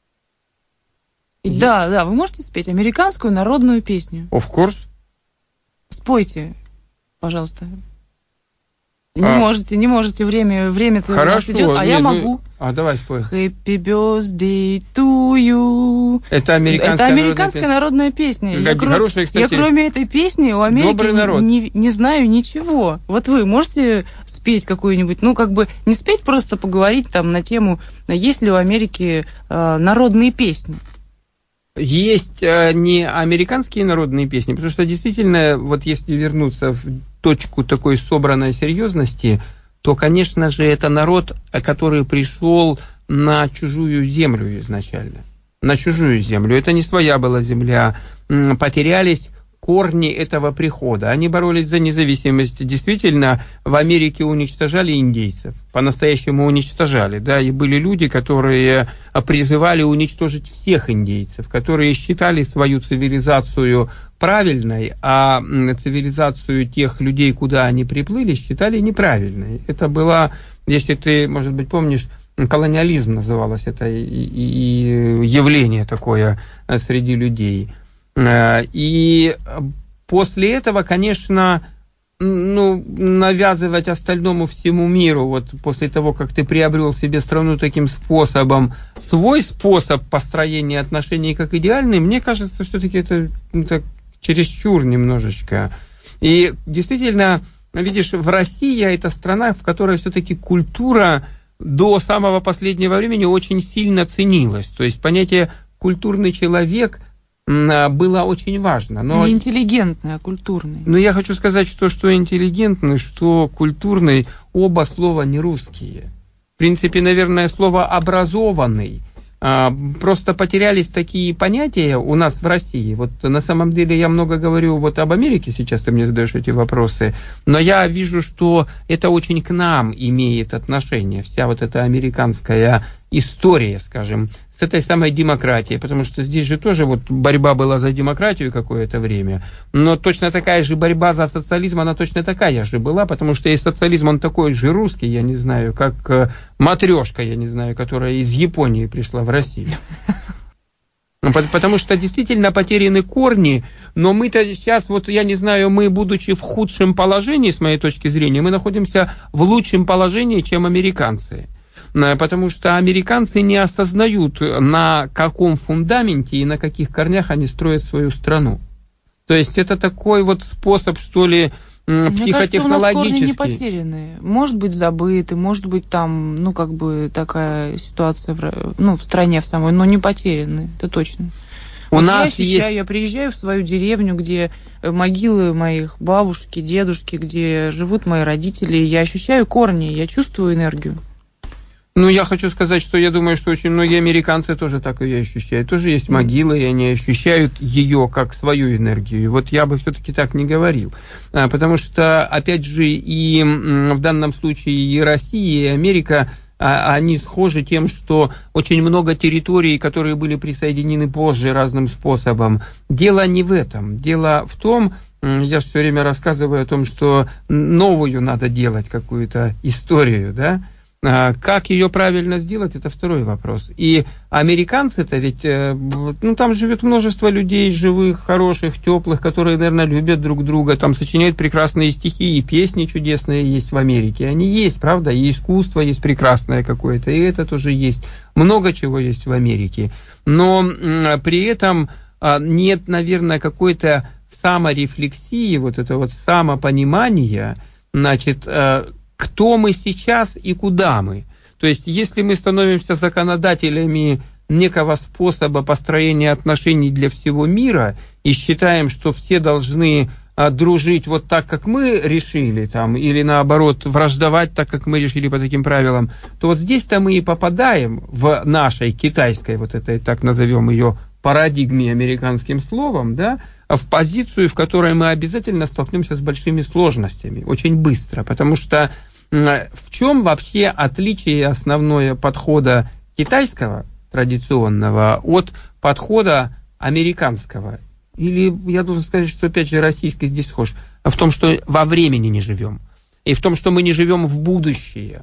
Speaker 3: И Да, да, вы можете спеть американскую народную песню.
Speaker 2: Of course.
Speaker 3: Спойте, пожалуйста. Не а. можете, не можете, время, время-то у нас идет, а не, я могу.
Speaker 2: Ну, а давай спой.
Speaker 3: Happy birthday to you.
Speaker 2: Это американская,
Speaker 3: Это американская народная песня.
Speaker 2: народная песня. Я,
Speaker 3: хорошая, кстати, я кроме этой песни у Америки не, не, не знаю ничего. Вот вы можете спеть какую-нибудь, ну как бы не спеть, просто поговорить там на тему, есть ли у Америки э, народные песни?
Speaker 2: Есть э, не американские народные песни, потому что действительно, вот если вернуться в точку такой собранной серьезности, то, конечно же, это народ, который пришел на чужую землю изначально. На чужую землю. Это не своя была земля. Потерялись корни этого прихода. Они боролись за независимость. Действительно, в Америке уничтожали индейцев. По-настоящему уничтожали. Да, и были люди, которые призывали уничтожить всех индейцев, которые считали свою цивилизацию правильной, а цивилизацию тех людей, куда они приплыли, считали неправильной. Это было, если ты, может быть, помнишь, колониализм называлось это и, и явление такое среди людей. И после этого, конечно, ну, навязывать остальному всему миру, вот после того, как ты приобрел себе страну таким способом, свой способ построения отношений как идеальный, мне кажется, все-таки это, это чересчур немножечко. И действительно, видишь, в России это страна, в которой все-таки культура до самого последнего времени очень сильно ценилась. То есть понятие «культурный человек» было очень важно. Но,
Speaker 3: не интеллигентный, а культурный.
Speaker 2: Но я хочу сказать, что, что интеллигентный, что культурный, оба слова не русские. В принципе, наверное, слово «образованный». Просто потерялись такие понятия у нас в России. Вот на самом деле я много говорю вот об Америке, сейчас ты мне задаешь эти вопросы, но я вижу, что это очень к нам имеет отношение, вся вот эта американская история, скажем, с этой самой демократией, потому что здесь же тоже вот борьба была за демократию какое-то время, но точно такая же борьба за социализм, она точно такая же была, потому что и социализм, он такой же русский, я не знаю, как матрешка, я не знаю, которая из Японии пришла в Россию. Потому что действительно потеряны корни, но мы-то сейчас, вот я не знаю, мы, будучи в худшем положении, с моей точки зрения, мы находимся в лучшем положении, чем американцы. Потому что американцы не осознают, на каком фундаменте и на каких корнях они строят свою страну. То есть это такой вот способ, что ли, психотехнологический. Мне кажется, у нас корни
Speaker 3: не потеряны. Может быть, забыты, может быть, там, ну, как бы такая ситуация в, ну, в стране в самой, но не потеряны, это точно. У вот нас я ощущаю, есть... я приезжаю в свою деревню, где могилы моих бабушки, дедушки, где живут мои родители, я ощущаю корни, я чувствую энергию.
Speaker 2: Ну, я хочу сказать, что я думаю, что очень многие американцы тоже так ее ощущают. Тоже есть могилы, и они ощущают ее как свою энергию. И вот я бы все-таки так не говорил. Потому что, опять же, и в данном случае и Россия, и Америка, они схожи тем, что очень много территорий, которые были присоединены позже разным способом. Дело не в этом. Дело в том, я же все время рассказываю о том, что новую надо делать, какую-то историю, да? Как ее правильно сделать, это второй вопрос. И американцы-то ведь, ну, там живет множество людей живых, хороших, теплых, которые, наверное, любят друг друга, там сочиняют прекрасные стихи, и песни чудесные есть в Америке. Они есть, правда, и искусство есть прекрасное какое-то, и это тоже есть. Много чего есть в Америке. Но при этом нет, наверное, какой-то саморефлексии, вот это вот самопонимания, значит, кто мы сейчас и куда мы. То есть, если мы становимся законодателями некого способа построения отношений для всего мира и считаем, что все должны а, дружить вот так, как мы решили, там, или наоборот враждовать так, как мы решили по таким правилам, то вот здесь-то мы и попадаем в нашей китайской, вот этой, так назовем ее, парадигме американским словом, да, в позицию, в которой мы обязательно столкнемся с большими сложностями, очень быстро, потому что в чем вообще отличие основное подхода китайского, традиционного, от подхода американского? Или, я должен сказать, что, опять же, российский здесь схож, в том, что во времени не живем, и в том, что мы не живем в будущее,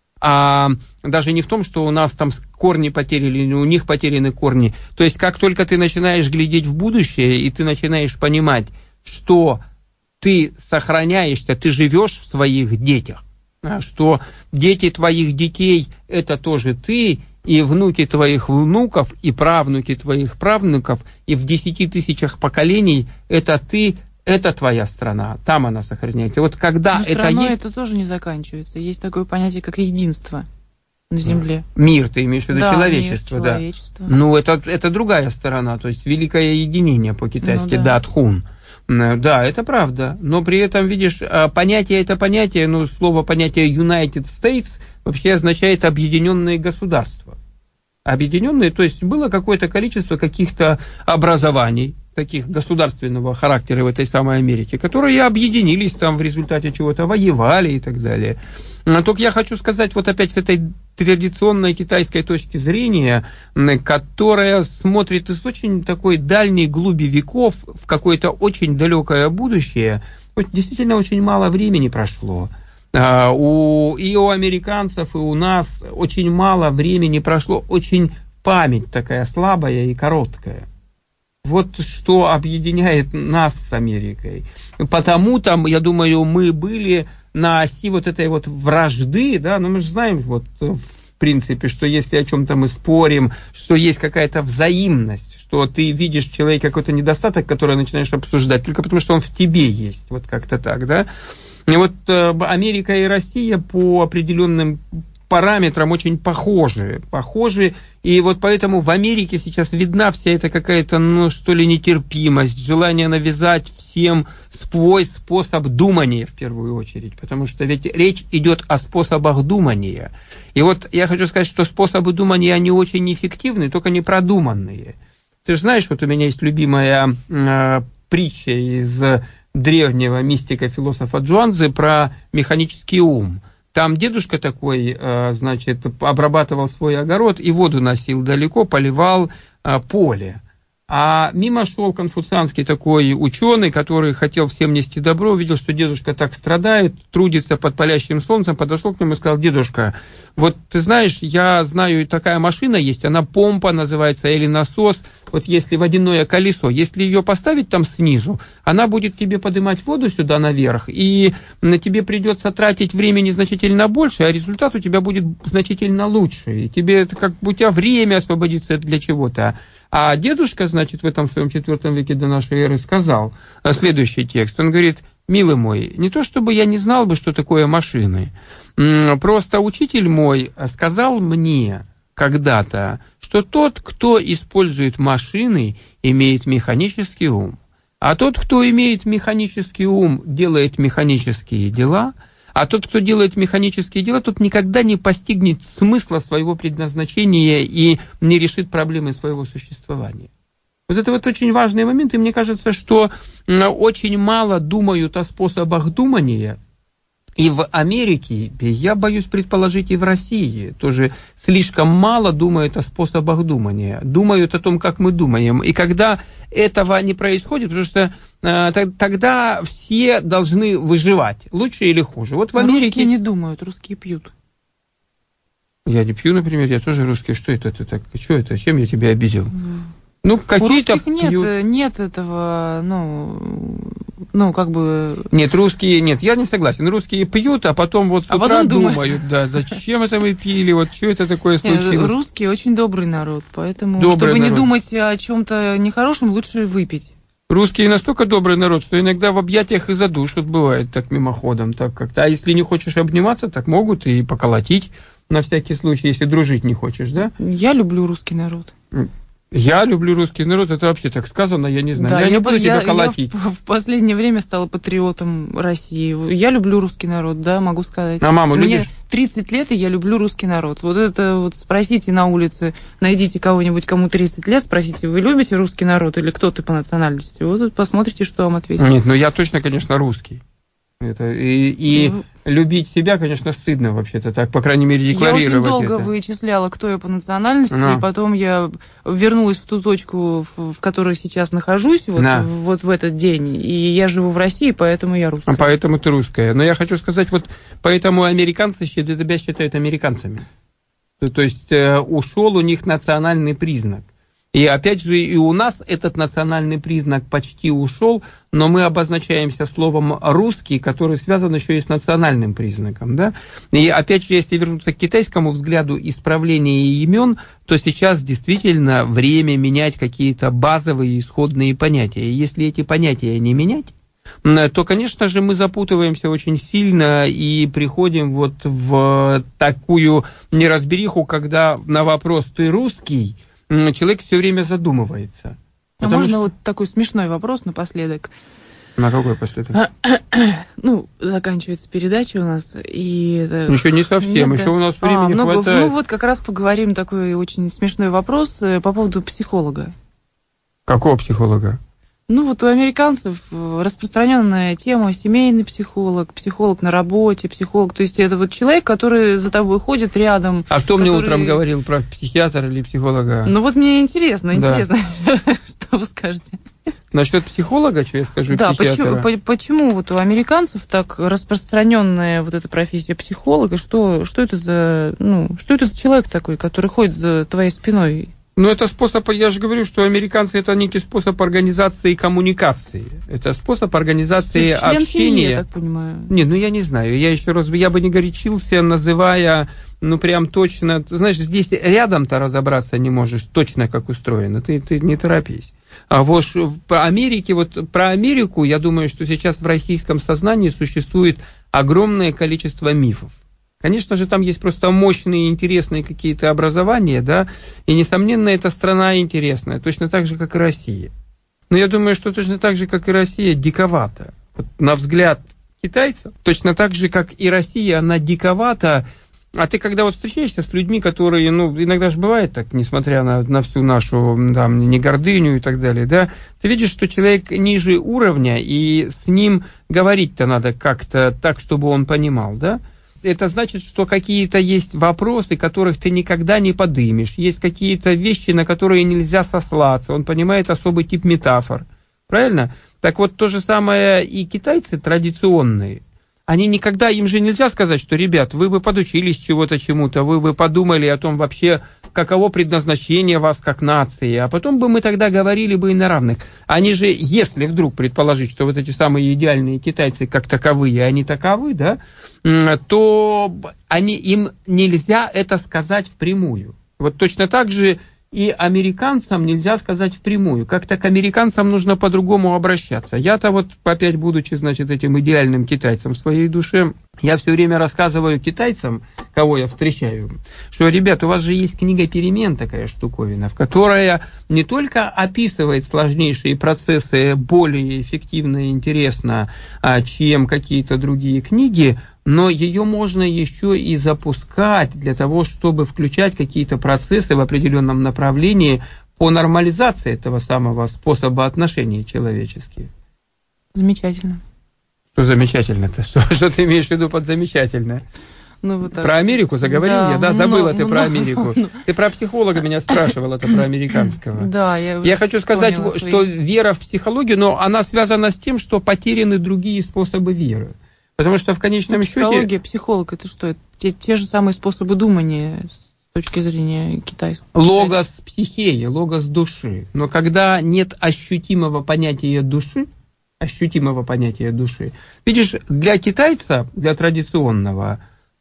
Speaker 2: а даже не в том, что у нас там корни потеряны, или у них потеряны корни. То есть, как только ты начинаешь глядеть в будущее, и ты начинаешь понимать, что ты сохраняешься, ты живешь в своих детях, что дети твоих детей – это тоже ты, и внуки твоих внуков, и правнуки твоих правнуков, и в десяти тысячах поколений – это ты, это твоя страна, там она сохраняется. Вот когда
Speaker 3: Но
Speaker 2: это есть...
Speaker 3: это тоже не заканчивается. Есть такое понятие, как единство на земле.
Speaker 2: Мир, ты имеешь в виду,
Speaker 3: да,
Speaker 2: человечество,
Speaker 3: мир,
Speaker 2: да.
Speaker 3: человечество.
Speaker 2: Ну, это, это другая сторона, то есть великое единение по-китайски,
Speaker 3: ну, да.
Speaker 2: датхун. Да, это правда, но при этом, видишь, понятие это понятие, ну, слово понятие United States вообще означает объединенные государства. Объединенные, то есть было какое-то количество каких-то образований, таких государственного характера в этой самой Америке, которые объединились там в результате чего-то, воевали и так далее. Но только я хочу сказать вот опять с этой традиционной китайской точки зрения, которая смотрит из очень такой дальней глуби веков в какое-то очень далекое будущее. Действительно очень мало времени прошло. У, и у американцев, и у нас очень мало времени прошло, очень память такая слабая и короткая. Вот что объединяет нас с Америкой. Потому там, я думаю, мы были на оси вот этой вот вражды, да, но мы же знаем, вот, в принципе, что если о чем-то мы спорим, что есть какая-то взаимность, что ты видишь в человеке какой-то недостаток, который начинаешь обсуждать, только потому что он в тебе есть, вот как-то так, да. И вот э, Америка и Россия по определенным параметрам очень похожи, похожи, и вот поэтому в Америке сейчас видна вся эта какая-то, ну, что ли, нетерпимость, желание навязать всем свой способ думания в первую очередь, потому что ведь речь идет о способах думания. И вот я хочу сказать, что способы думания, они очень эффективны, только не продуманные. Ты же знаешь, вот у меня есть любимая э, притча из древнего мистика-философа Джуанцзы про механический ум. Там дедушка такой, значит, обрабатывал свой огород и воду носил далеко, поливал поле. А мимо шел конфуцианский такой ученый, который хотел всем нести добро, увидел, что дедушка так страдает, трудится под палящим солнцем, подошел к нему и сказал: дедушка, вот ты знаешь, я знаю, такая машина есть, она помпа называется или насос, вот если водяное колесо, если ее поставить там снизу, она будет тебе поднимать воду сюда наверх, и на тебе придется тратить времени значительно больше, а результат у тебя будет значительно лучше, и тебе это как бы у тебя время освободится для чего-то. А дедушка, значит, в этом своем четвертом веке до нашей эры сказал следующий текст. Он говорит: милый мой, не то чтобы я не знал бы, что такое машины, просто учитель мой сказал мне когда-то, что тот, кто использует машины, имеет механический ум, а тот, кто имеет механический ум, делает механические дела, а тот, кто делает механические дела, тот никогда не постигнет смысла своего предназначения и не решит проблемы своего существования. Вот это вот очень важный момент, и мне кажется, что очень мало думают о способах думания. И в Америке, я боюсь предположить, и в России тоже слишком мало думают о способах думания. Думают о том, как мы думаем. И когда этого не происходит, потому что э, тогда все должны выживать, лучше или хуже. Вот в Америке...
Speaker 3: Русские не думают, русские пьют.
Speaker 2: Я не пью, например, я тоже русский. Что это ты так? Что это? Чем я тебя обидел? Mm. Ну, какие-то
Speaker 3: у русских нет, нет этого, ну, ну, как бы...
Speaker 2: Нет, русские, нет, я не согласен. Русские пьют, а потом вот с
Speaker 3: а
Speaker 2: утра думают,
Speaker 3: думают,
Speaker 2: да, зачем это мы пили, вот что это такое случилось.
Speaker 3: Нет, русские очень добрый народ, поэтому,
Speaker 2: добрый
Speaker 3: чтобы
Speaker 2: народ.
Speaker 3: Не думать о чем-то нехорошем, лучше выпить.
Speaker 2: Русские настолько добрый народ, что иногда в объятиях и задушат, бывает так мимоходом, так как-то. А если не хочешь обниматься, так могут и поколотить на всякий случай, если дружить не хочешь, да?
Speaker 3: Я люблю русский народ.
Speaker 2: Я люблю русский народ, это вообще так сказано, я не знаю.
Speaker 3: Да,
Speaker 2: я, я не буду
Speaker 3: я,
Speaker 2: тебя колотить.
Speaker 3: Я в, в последнее время стала патриотом России. Я люблю русский народ, да, могу сказать.
Speaker 2: А маму
Speaker 3: Мне
Speaker 2: любишь?
Speaker 3: тридцать лет, и я люблю русский народ. Вот это вот спросите на улице, найдите кого-нибудь, кому тридцать лет, спросите, вы любите русский народ или кто ты по национальности? Вот посмотрите, что вам ответят.
Speaker 2: Нет, ну я точно, конечно, русский. Это, и и ну, любить себя, конечно, стыдно вообще-то так, по крайней мере, декларировать это.
Speaker 3: Я очень долго это. вычисляла, кто я по национальности,
Speaker 2: Но.
Speaker 3: и потом я вернулась в ту точку, в которой сейчас нахожусь, вот, вот в этот день, и я живу в России, поэтому я русская.
Speaker 2: А поэтому ты русская. Но я хочу сказать, вот поэтому американцы тебя считают американцами. То есть ушел у них национальный признак. И опять же, и у нас этот национальный признак почти ушел, но мы обозначаемся словом «русский», который связан еще и с национальным признаком. Да? И опять же, если вернуться к китайскому взгляду исправления имен, то сейчас действительно время менять какие-то базовые исходные понятия. И если эти понятия не менять, то, конечно же, мы запутываемся очень сильно и приходим вот в такую неразбериху, когда на вопрос «ты русский?» человек все время задумывается.
Speaker 3: А можно что... вот такой смешной вопрос напоследок?
Speaker 2: На какой последок?
Speaker 3: Ну, заканчивается передача у нас. И...
Speaker 2: Еще не совсем, Нет, еще да. у нас времени а, много, хватает.
Speaker 3: Ну вот как раз поговорим, такой очень смешной вопрос по поводу психолога.
Speaker 2: Какого психолога?
Speaker 3: Ну вот у американцев распространенная тема семейный психолог, психолог на работе, психолог. То есть это вот человек, который за тобой ходит рядом.
Speaker 2: А кто
Speaker 3: который...
Speaker 2: мне утром говорил про психиатра или психолога? Ну
Speaker 3: вот мне интересно,
Speaker 2: да.
Speaker 3: интересно, что вы скажете.
Speaker 2: Насчет психолога, что я скажу,
Speaker 3: да,
Speaker 2: психиатра?
Speaker 3: Почему, почему вот у американцев так распространенная вот эта профессия психолога? Что, что, это за, ну, что это за человек такой, который ходит за твоей спиной?
Speaker 2: Ну, это способ, я же говорю, что американцы это некий способ организации коммуникации. Это способ организации
Speaker 3: Член
Speaker 2: общения.
Speaker 3: Семьи, я так понимаю.
Speaker 2: Не, ну я не знаю. Я еще раз, я бы не горячился, называя, ну прям точно. Знаешь, здесь рядом-то разобраться не можешь, точно как устроено. Ты, ты не торопись. А вот по Америке, вот про Америку, я думаю, что сейчас в российском сознании существует огромное количество мифов. Конечно же, там есть просто мощные, интересные какие-то образования, да, и, несомненно, эта страна интересная, точно так же, как и Россия. Но я думаю, что точно так же, как и Россия, диковата. Вот, на взгляд китайцев, точно так же, как и Россия, она диковата. А ты когда вот встречаешься с людьми, которые, ну, иногда же бывает так, несмотря на, на всю нашу, там, негордыню и так далее, да, ты видишь, что человек ниже уровня, и с ним говорить-то надо как-то так, чтобы он понимал, да. Это значит, что какие-то есть вопросы, которых ты никогда не подымешь. Есть какие-то вещи, на которые нельзя сослаться. Он понимает особый тип метафор. Правильно? Так вот, то же самое и китайцы традиционные. Они никогда, им же нельзя сказать, что, ребят, вы бы подучились чего-то чему-то, вы бы подумали о том вообще, каково предназначение вас как нации, а потом бы мы тогда говорили бы и на равных. Они же, если вдруг предположить, что вот эти самые идеальные китайцы как таковые, они таковы, да, то они, им нельзя это сказать впрямую. Вот точно так же и американцам нельзя сказать впрямую. Как-то к американцам нужно по-другому обращаться. Я-то вот опять, будучи, значит, этим идеальным китайцем в своей душе, я все время рассказываю китайцам, кого я встречаю, что, ребят, у вас же есть книга «Перемен», такая штуковина, в которой не только описывает сложнейшие процессы более эффективно и интересно, чем какие-то другие книги, но ее можно еще и запускать для того, чтобы включать какие-то процессы в определенном направлении по нормализации этого самого способа отношений человеческих.
Speaker 3: Замечательно.
Speaker 2: Что замечательно-то? Что, что ты имеешь в виду под замечательно?
Speaker 3: Ну, вот
Speaker 2: про Америку заговорил да, я? Да, забыла
Speaker 3: ну,
Speaker 2: ты
Speaker 3: ну,
Speaker 2: про
Speaker 3: ну,
Speaker 2: Америку.
Speaker 3: Ну,
Speaker 2: ты про психолога меня спрашивал, это про американского.
Speaker 3: Да, я
Speaker 2: Я хочу сказать,
Speaker 3: свои...
Speaker 2: что вера в психологию, но она связана с тем, что потеряны другие способы веры. Потому что в конечном
Speaker 3: ну, психология, счете...
Speaker 2: Психология,
Speaker 3: психолог, это что? Это те, те же самые способы думания с точки зрения китайского.
Speaker 2: Логос психея, логос души. Но когда нет ощутимого понятия души, ощутимого понятия души, видишь, для китайца, для традиционного,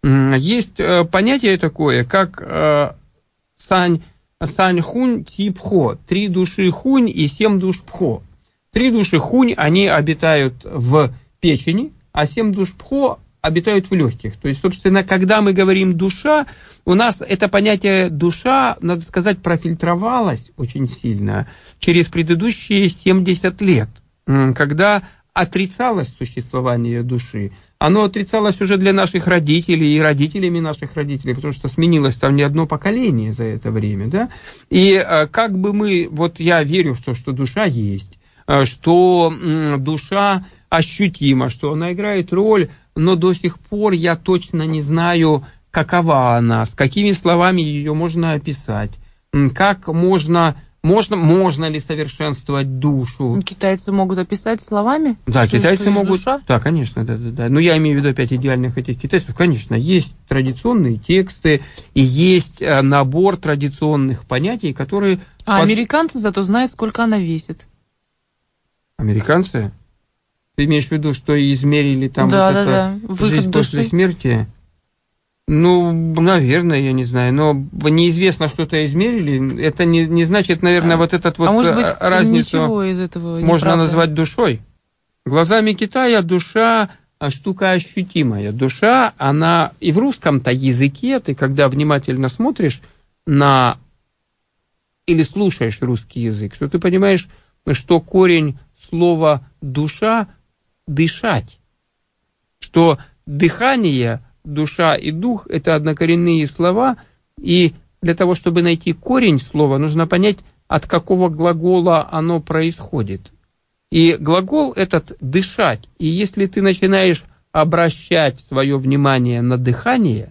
Speaker 2: есть понятие такое, как сань, сань хунь ти пхо, три души хунь и семь душ пхо. Три души хунь, они обитают в печени, а семь душ пхо обитают в легких. То есть, собственно, когда мы говорим душа, у нас это понятие душа, надо сказать, профильтровалось очень сильно через предыдущие семьдесят лет, когда отрицалось существование души. Оно отрицалось уже для наших родителей и родителями наших родителей, потому что сменилось там не одно поколение за это время. Да? И как бы мы, вот я верю в то, что душа есть, что душа ощутимо, что она играет роль, но до сих пор я точно не знаю, какова она, с какими словами ее можно описать, как можно, можно, можно ли совершенствовать душу.
Speaker 3: Китайцы могут описать словами?
Speaker 2: Да,
Speaker 3: что,
Speaker 2: китайцы
Speaker 3: что
Speaker 2: могут.
Speaker 3: Душа?
Speaker 2: Да, конечно, да, да, да. Но я имею в виду опять идеальных этих китайцев. Конечно, есть традиционные тексты и есть набор традиционных понятий, которые
Speaker 3: А Пос... американцы зато знают, сколько она весит.
Speaker 2: Американцы? Ты имеешь в виду, что измерили там
Speaker 3: да,
Speaker 2: вот
Speaker 3: да,
Speaker 2: это
Speaker 3: да.
Speaker 2: жизнь
Speaker 3: души.
Speaker 2: После смерти? Ну, наверное, я не знаю. Но неизвестно, что-то измерили. Это не, не значит, наверное, а. вот этот вот
Speaker 3: а может быть,
Speaker 2: разницу
Speaker 3: ничего из этого
Speaker 2: можно
Speaker 3: неправда.
Speaker 2: назвать душой. Глазами Китая душа штука ощутимая. Душа, она и в русском-то языке, ты когда внимательно смотришь на или слушаешь русский язык, то ты понимаешь, что корень слова «душа» — «дышать». Что дыхание, душа и дух — это однокоренные слова, и для того, чтобы найти корень слова, нужно понять, от какого глагола оно происходит. И глагол этот «дышать». И если ты начинаешь обращать свое внимание на дыхание,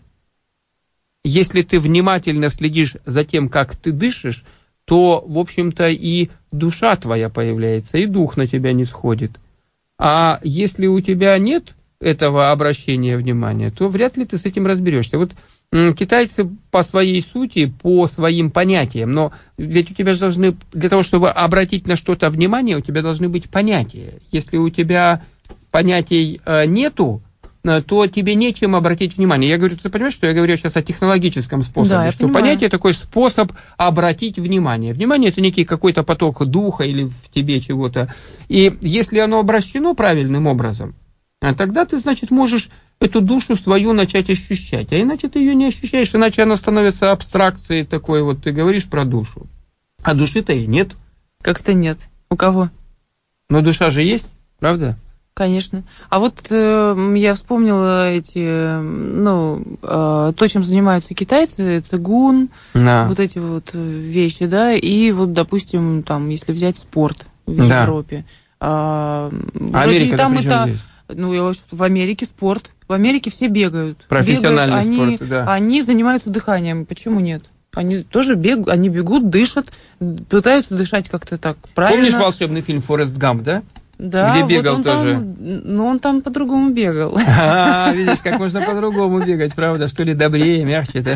Speaker 2: если ты внимательно следишь за тем, как ты дышишь, то, в общем-то, и душа твоя появляется, и дух на тебя не сходит. А если у тебя нет этого обращения внимания, то вряд ли ты с этим разберешься. Вот китайцы по своей сути, по своим понятиям, но ведь у тебя же должны, для того, чтобы обратить на что-то внимание, у тебя должны быть понятия. Если у тебя понятий нету, то тебе нечем обратить внимание. Я говорю, ты понимаешь, что я говорю сейчас о технологическом способе,
Speaker 3: да,
Speaker 2: что понятие такой способ обратить внимание. Внимание — это некий какой-то поток духа или в тебе чего-то. И если оно обращено правильным образом, тогда ты, значит, можешь эту душу свою начать ощущать. А иначе ты ее не ощущаешь, иначе она становится абстракцией такой. Вот ты говоришь про душу, а души-то и нет.
Speaker 3: Как-то нет. У кого?
Speaker 2: Но душа же есть, правда?
Speaker 3: Конечно. А вот э, я вспомнила эти, ну, э, то, чем занимаются китайцы, цигун, да. вот эти вот вещи, да, и вот, допустим, там, если взять спорт в да. Европе. Э,
Speaker 2: Америка
Speaker 3: там это,
Speaker 2: здесь?
Speaker 3: Ну, я, в Америке спорт. В Америке все бегают.
Speaker 2: Профессиональный
Speaker 3: бегают,
Speaker 2: спорт,
Speaker 3: они,
Speaker 2: да.
Speaker 3: Они занимаются дыханием. Почему нет? Они тоже бегают, они бегут, дышат, пытаются дышать как-то так правильно.
Speaker 2: Помнишь волшебный фильм «Форест Гамп», да?
Speaker 3: Да,
Speaker 2: где бегал
Speaker 3: вот он
Speaker 2: тоже.
Speaker 3: Там, ну, он там по-другому бегал.
Speaker 2: А, видишь, как можно по-другому бегать, правда? Что ли, добрее, мягче, да?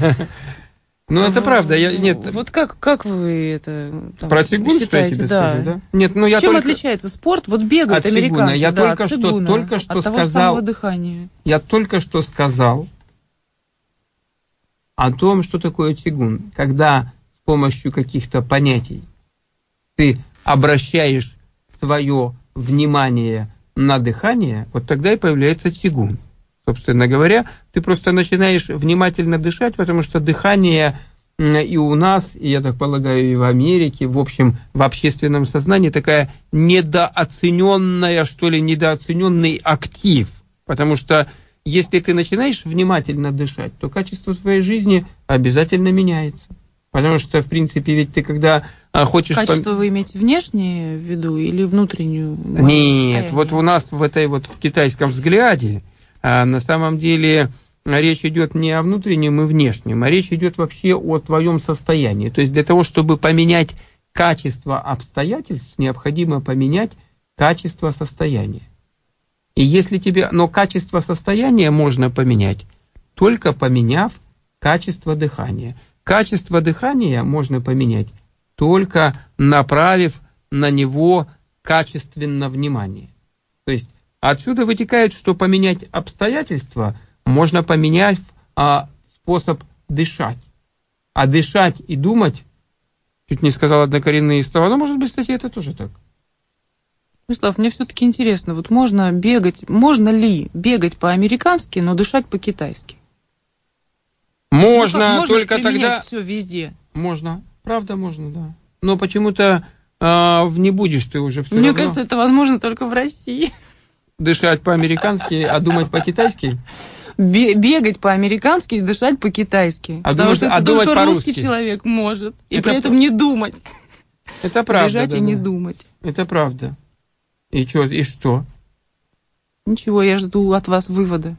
Speaker 2: Ну, это правда. Я, нет.
Speaker 3: Вот как, как вы это там,
Speaker 2: про цигун,
Speaker 3: считаете?
Speaker 2: Что я тебе
Speaker 3: да.
Speaker 2: скажу, да? Нет, ну, я
Speaker 3: Чем
Speaker 2: только...
Speaker 3: отличается спорт? Вот бегают
Speaker 2: от
Speaker 3: американцы.
Speaker 2: Я
Speaker 3: да,
Speaker 2: только
Speaker 3: цигуна,
Speaker 2: что, только что
Speaker 3: от того
Speaker 2: сказал...
Speaker 3: самого дыхания.
Speaker 2: Я только что сказал о том, что такое цигун. Когда с помощью каких-то понятий ты обращаешь свое внимание на дыхание, вот тогда и появляется цигун. Собственно говоря, ты просто начинаешь внимательно дышать, потому что дыхание и у нас, и, я так полагаю, и в Америке, в общем, в общественном сознании такая недооцененная, что ли, недооцененный актив. Потому что если ты начинаешь внимательно дышать, то качество своей жизни обязательно меняется. Потому что, в принципе, ведь ты когда хочешь...
Speaker 3: Качество вы имеете внешнее в виду или внутреннюю?
Speaker 2: Нет, вот у нас в этой вот в китайском взгляде а, на самом деле речь идет не о внутреннем и внешнем, а речь идет вообще о твоем состоянии. То есть для того, чтобы поменять качество обстоятельств, необходимо поменять качество состояния. И если тебе... Но качество состояния можно поменять, только поменяв качество дыхания. Качество дыхания можно поменять, только направив на него качественно внимание. То есть отсюда вытекает, что поменять обстоятельства можно поменять а, способ дышать. А дышать и думать, чуть не сказал однокоренные слова, но, может быть, кстати, это тоже так.
Speaker 3: Мирослав, мне все-таки интересно, вот можно бегать, можно ли бегать по-американски, но дышать по-китайски?
Speaker 2: Можно,
Speaker 3: ну, можно
Speaker 2: только тогда...
Speaker 3: все везде.
Speaker 2: Можно, правда можно, да. Но почему-то э, не будешь ты уже все
Speaker 3: Мне
Speaker 2: равно...
Speaker 3: кажется, это возможно только в России.
Speaker 2: Дышать по-американски, а думать по-китайски?
Speaker 3: Бегать по-американски и дышать по-китайски.
Speaker 2: А
Speaker 3: Потому
Speaker 2: думать,
Speaker 3: что это
Speaker 2: а
Speaker 3: только
Speaker 2: думать
Speaker 3: русский человек может. И
Speaker 2: это
Speaker 3: при этом не думать.
Speaker 2: Это правда.
Speaker 3: Бежать
Speaker 2: да,
Speaker 3: и не
Speaker 2: да.
Speaker 3: думать.
Speaker 2: Это правда. И, чё, и что?
Speaker 3: Ничего, я жду от вас вывода.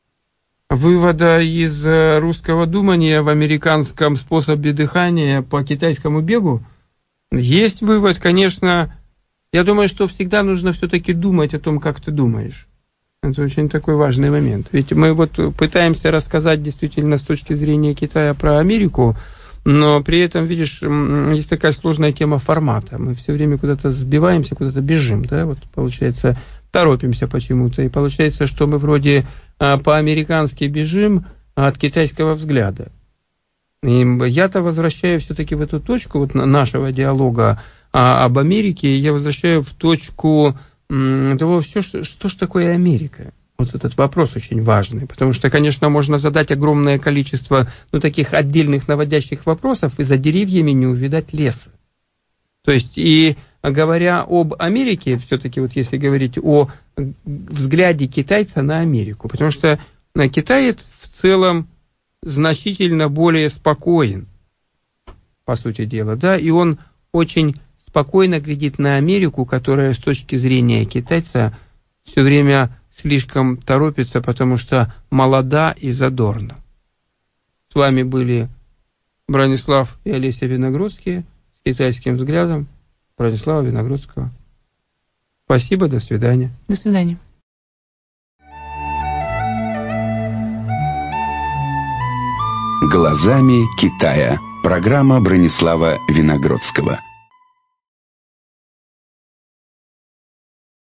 Speaker 2: Вывода из русского думания в американском способе дыхания по китайскому бегу? Есть вывод, конечно. Я думаю, что всегда нужно все-таки думать о том, как ты думаешь. Это очень такой важный момент. Ведь мы вот пытаемся рассказать действительно с точки зрения Китая про Америку, Но при этом, видишь, есть такая сложная тема формата. Мы все время куда-то сбиваемся, куда-то бежим, да, вот получается, торопимся почему-то. И получается, что мы вроде по-американски бежим от китайского взгляда. И я-то возвращаю все-таки в эту точку вот нашего диалога об Америке, я возвращаю в точку того, все, что, что же такое Америка. Вот этот вопрос очень важный, потому что, конечно, можно задать огромное количество, ну, таких отдельных наводящих вопросов, и за деревьями не увидать леса. То есть, и говоря об Америке, все-таки вот если говорить о взгляде китайца на Америку, потому что китаец в целом значительно более спокоен, по сути дела, да, и он очень спокойно глядит на Америку, которая с точки зрения китайца все время слишком торопится, потому что молода и задорна. С вами были Бронислав и Олеся Виногрудские с китайским взглядом Бронислава Виногрудского. Спасибо, до свидания.
Speaker 3: До свидания.
Speaker 1: «Глазами Китая». Программа Бронислава Виногрудского.